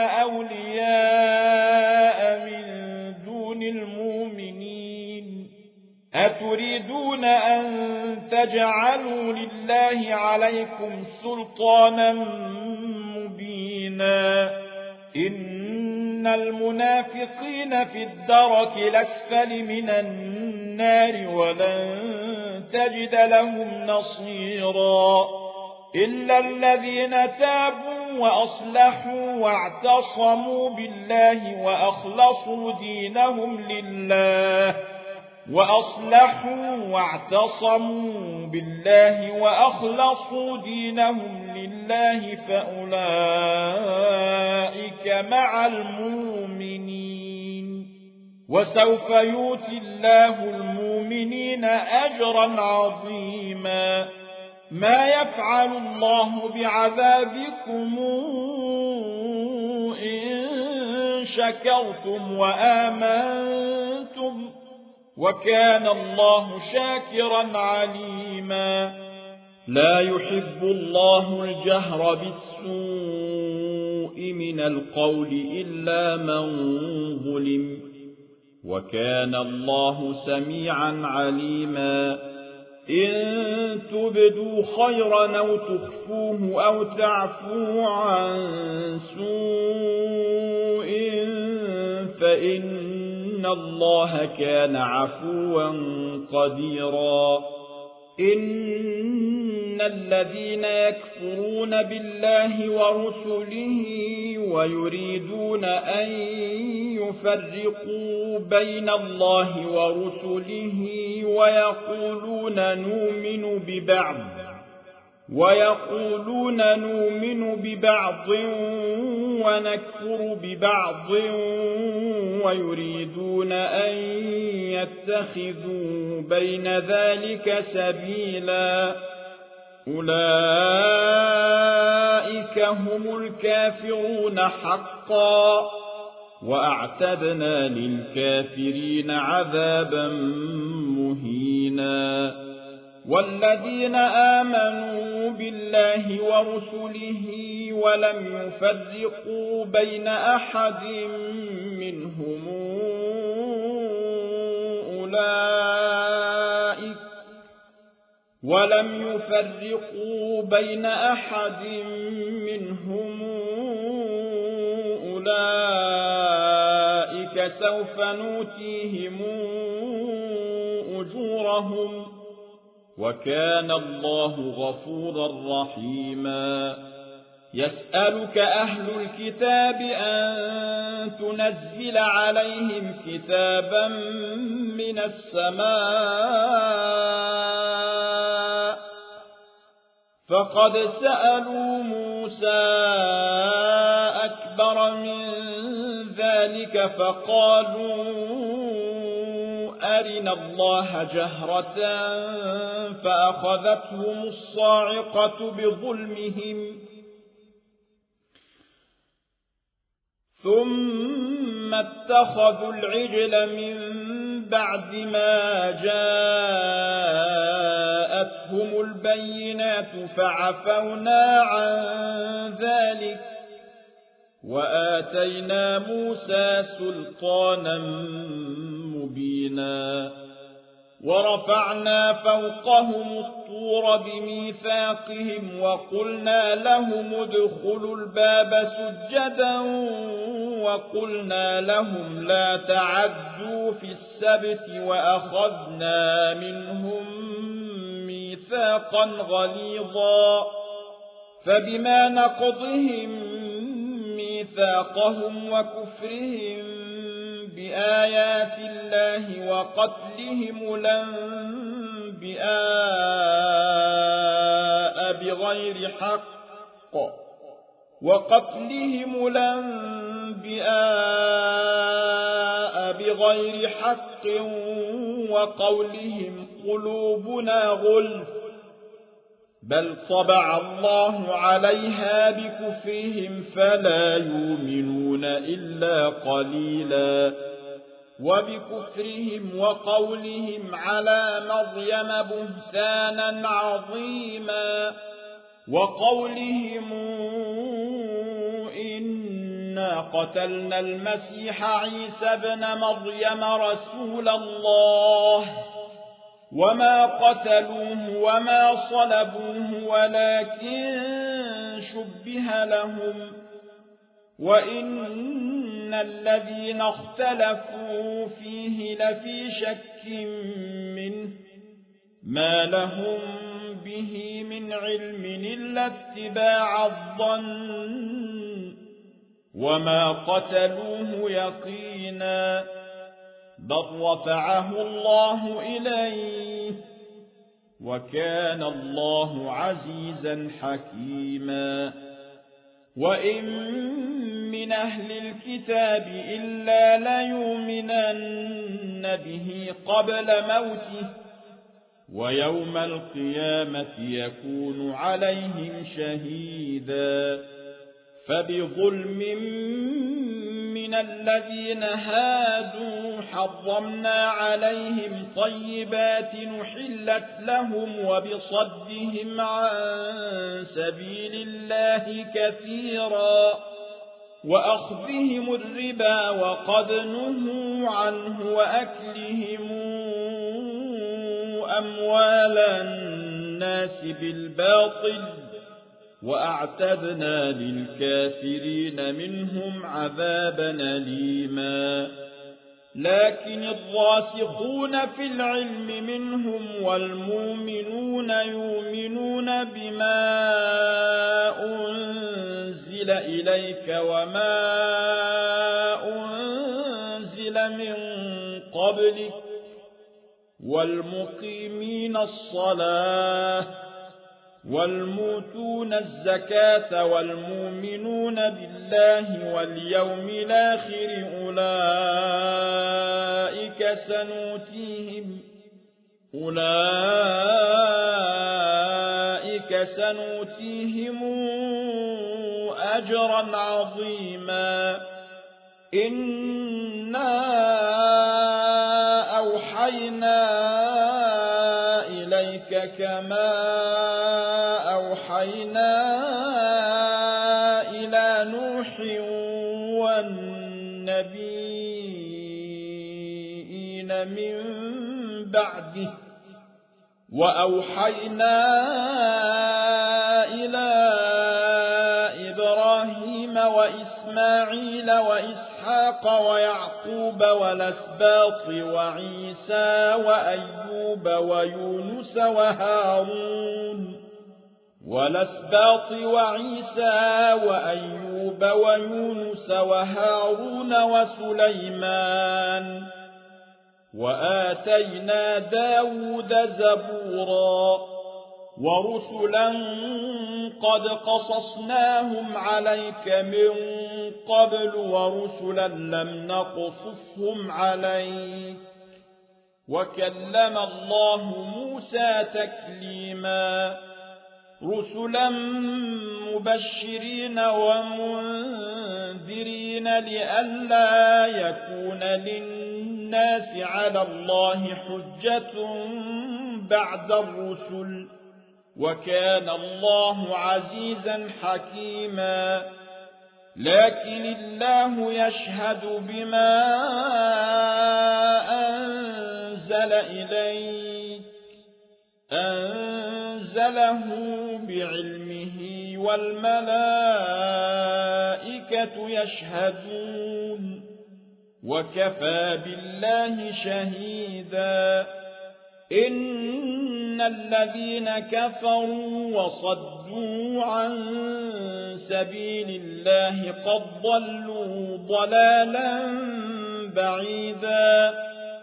أولياء من دون المؤمنين أتريدون أن تجعلوا لله عليكم سلطانا مبينا إن المنافقين في الدرك الأسفل من النار ولن تجد لهم نصيرا إلا الذين تابوا وأصلحوا واعتصموا بالله وأخلصوا دينهم لله فأولئك مع المؤمنين وسوف يؤتي الله المؤمنين أجرا عظيما ما يفعل الله بعذابكم إن شكرتم وآمنتم وكان الله شاكرا عليما لا يحب الله الجهر بالسوء من القول إلا من ظلم وكان الله سميعا عليما إن تبدوا خيرا أو تخفوه أو تعفوا عن سوء فإن الله كان عفوا قديرا إن الذين يكفرون بالله ورسله ويريدون أن يفرقوا بين الله ورسله ويقولون نؤمن ببعض ونكفر ببعض ويريدون أن يتخذوا بين ذلك سبيلا أولئك هم الكافرون حقا وأعتدنا للكافرين عذابا مهينا والذين آمنوا بالله ورسله ولم يفرقوا بين أحد منهم أولئك سوف نؤتيهم أجورهم وكان الله غفورا رحيما يسألك أهل الكتاب أن تنزل عليهم كتابا من السماء فقد سألوا موسى أكبر من ذلك فقالوا أرنا الله جهرة فأخذتهم الصاعقة بظلمهم ثم اتخذوا العجل من بعد ما جاءتهم البينات فعفونا عن ذلك وآتينا موسى سلطانا مبينا ورفعنا فوقهم الطور بميثاقهم وقلنا لهم ادخلوا الباب سجدا وقلنا لهم لا تعدوا في السبت وأخذنا منهم ميثاقا غليظا فبما نقضهم ميثاقهم وكفرهم بآيات الله وقتلهم الأنبياء بغير حق وقولهم قلوبنا غلف بل طبع الله عليها بكفرهم فلا يؤمنون إلا قليلا وبكفرهم وقولهم على مريم بهتانا عظيما وقولهم إنا قتلنا المسيح عيسى ابن مريم رسول الله وما قتلوه وما صلبوه ولكن شبه لهم وإن الذين اختلفوا فيه لفي شك منه ما لهم به من علم إلا اتباع الظن وما قتلوه يقينا بل رفعه الله إليه وكان الله عزيزا حكيما وإن من أهل الكتاب إلا ليؤمنن به قبل موته ويوم القيامة يكون عليهم شهيدا فبظلم من الذين هادوا حرمنا عليهم طيبات نحلت لهم وبصدهم عن سبيل الله كثيرا وأخذهم الربا وقد نهوا عنه وأكلهم أموال الناس بالباطل وأعتدنا للكافرين منهم عذابا أليما لكن الراسخون في العلم منهم والمؤمنون يؤمنون بما أنزل إليك وما أنزل من قبلك والمقيمين الصلاة والمؤتون الزكاة والمؤمنون بالله واليوم الآخر أولئك سنؤتيهم أجرا عظيما إنا أوحينا إليك كما أوحينا إلى نوح والنبيين من بعده وأوحينا إلى إبراهيم وإسماعيل وإسحاق ويعقوب والأسباط وعيسى وأيوب ويونس وهارون وسليمان وآتينا داود زبورا ورسلا قد قصصناهم عليك من قبل ورسلا لم نقصصهم عليك وكلم الله موسى تكليما رسلا مبشرين ومنذرين لئلا يكون للناس على الله حجة بعد الرسل وكان الله عزيزا حكيما لكن الله يشهد بما أنزل إليك أنزله بعلمه والملائكة يشهدون وكفى بالله شهيدا إن الذين كفروا وصدوا عن سبيل الله قد ضلوا ضلالا بعيدا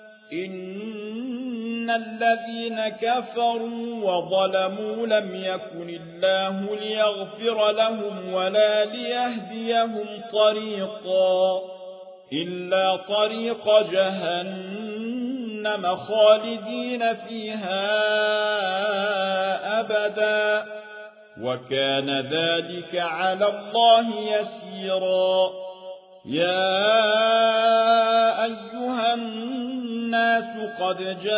إن الذين كفروا وظلموا لم يكن الله ليغفر لهم ولا ليهديهم طريقا إلا طريق جهنم خالدين فيها أبدا وكان ذلك على الله يسيرا يا أيها الناس قد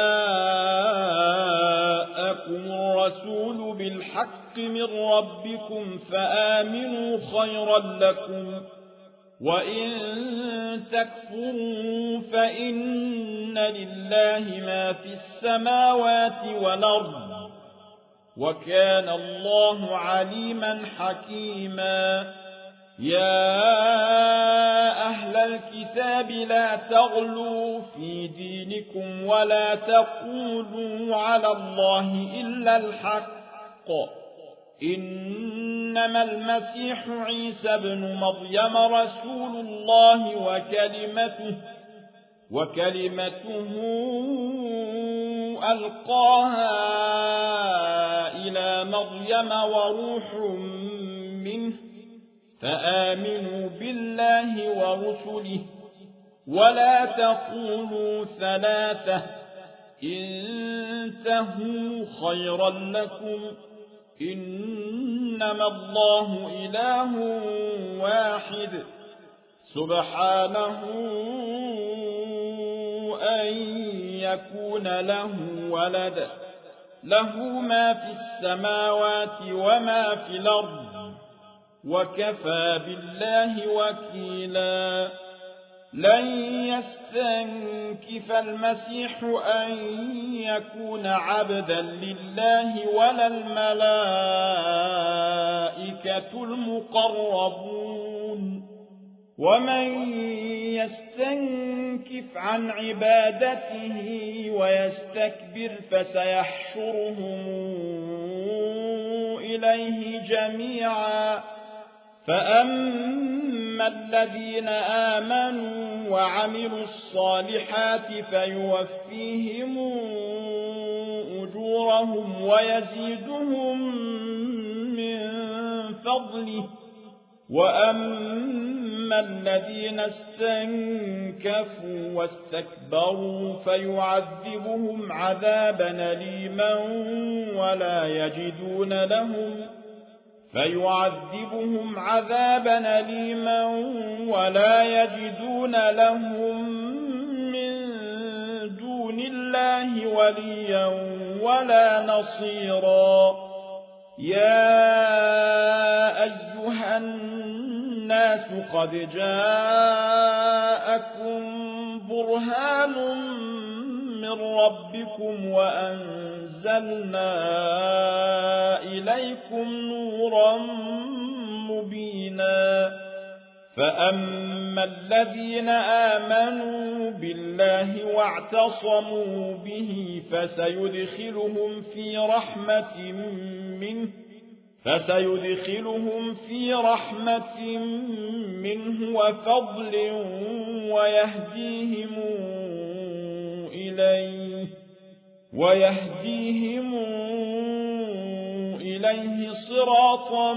جاءكم الرسول بالحق من ربكم فآمنوا خيرا لكم وإن تكفروا فإن لله ما في السماوات والأرض وكان الله عليما حكيما يا أهل الكتاب لا تغلوا في دينكم ولا تقولوا على الله إلا الحق إنما المسيح عيسى بن مريم رسول الله وكلمته ألقاها إلى مريم وروح منه فآمنوا بالله ورسله ولا تقولوا ثلاثة انتهوا خيرا لكم إنما الله إله واحد سبحانه أن يكون له ولد له ما في السماوات وما في الأرض وكفى بالله وكيلا لن يستنكف المسيح أن يكون عبدا لله ولا الملائكة المقربون ومن يستنكف عن عبادته ويستكبر فسيحشرهم إليه جميعا فأما الذين آمنوا وعملوا الصالحات فيوفيهم أجورهم ويزيدهم من فضله وأما الذين استنكفوا واستكبروا فيعذبهم عذابا أليما ولا يجدون لهم من دون الله وليا ولا نصيرا يا أيها الناس قد جاءكم برهان من ربكم وأنزلنا إليكم نورا مبينا فأما الذين آمنوا بالله واعتصموا به فسيدخلهم في رحمة منه وفضل ويهديهم إليه صراطا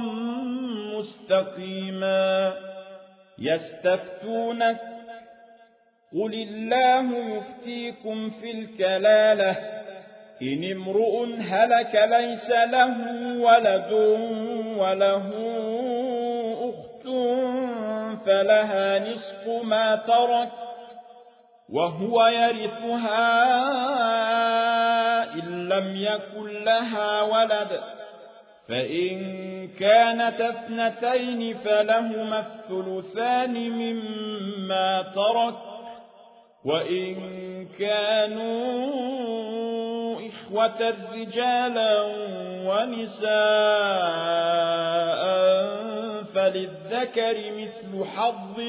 مستقيما يستفتونك قل الله يفتيكم في الكلالة إن امرؤ هلك ليس له ولد وله أخت فلها نصف ما ترك وهو يرثها إن لم يكن لها ولد فإن كانت اثنتين فلهما الثلثان مما ترك وإن كانوا إخوة رجالا ونساء فللذكر مثل حظ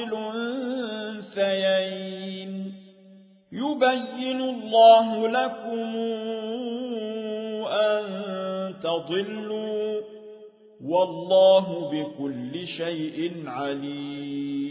الأنثيين يبين الله لكم أن تضلوا والله بكل شيء عليم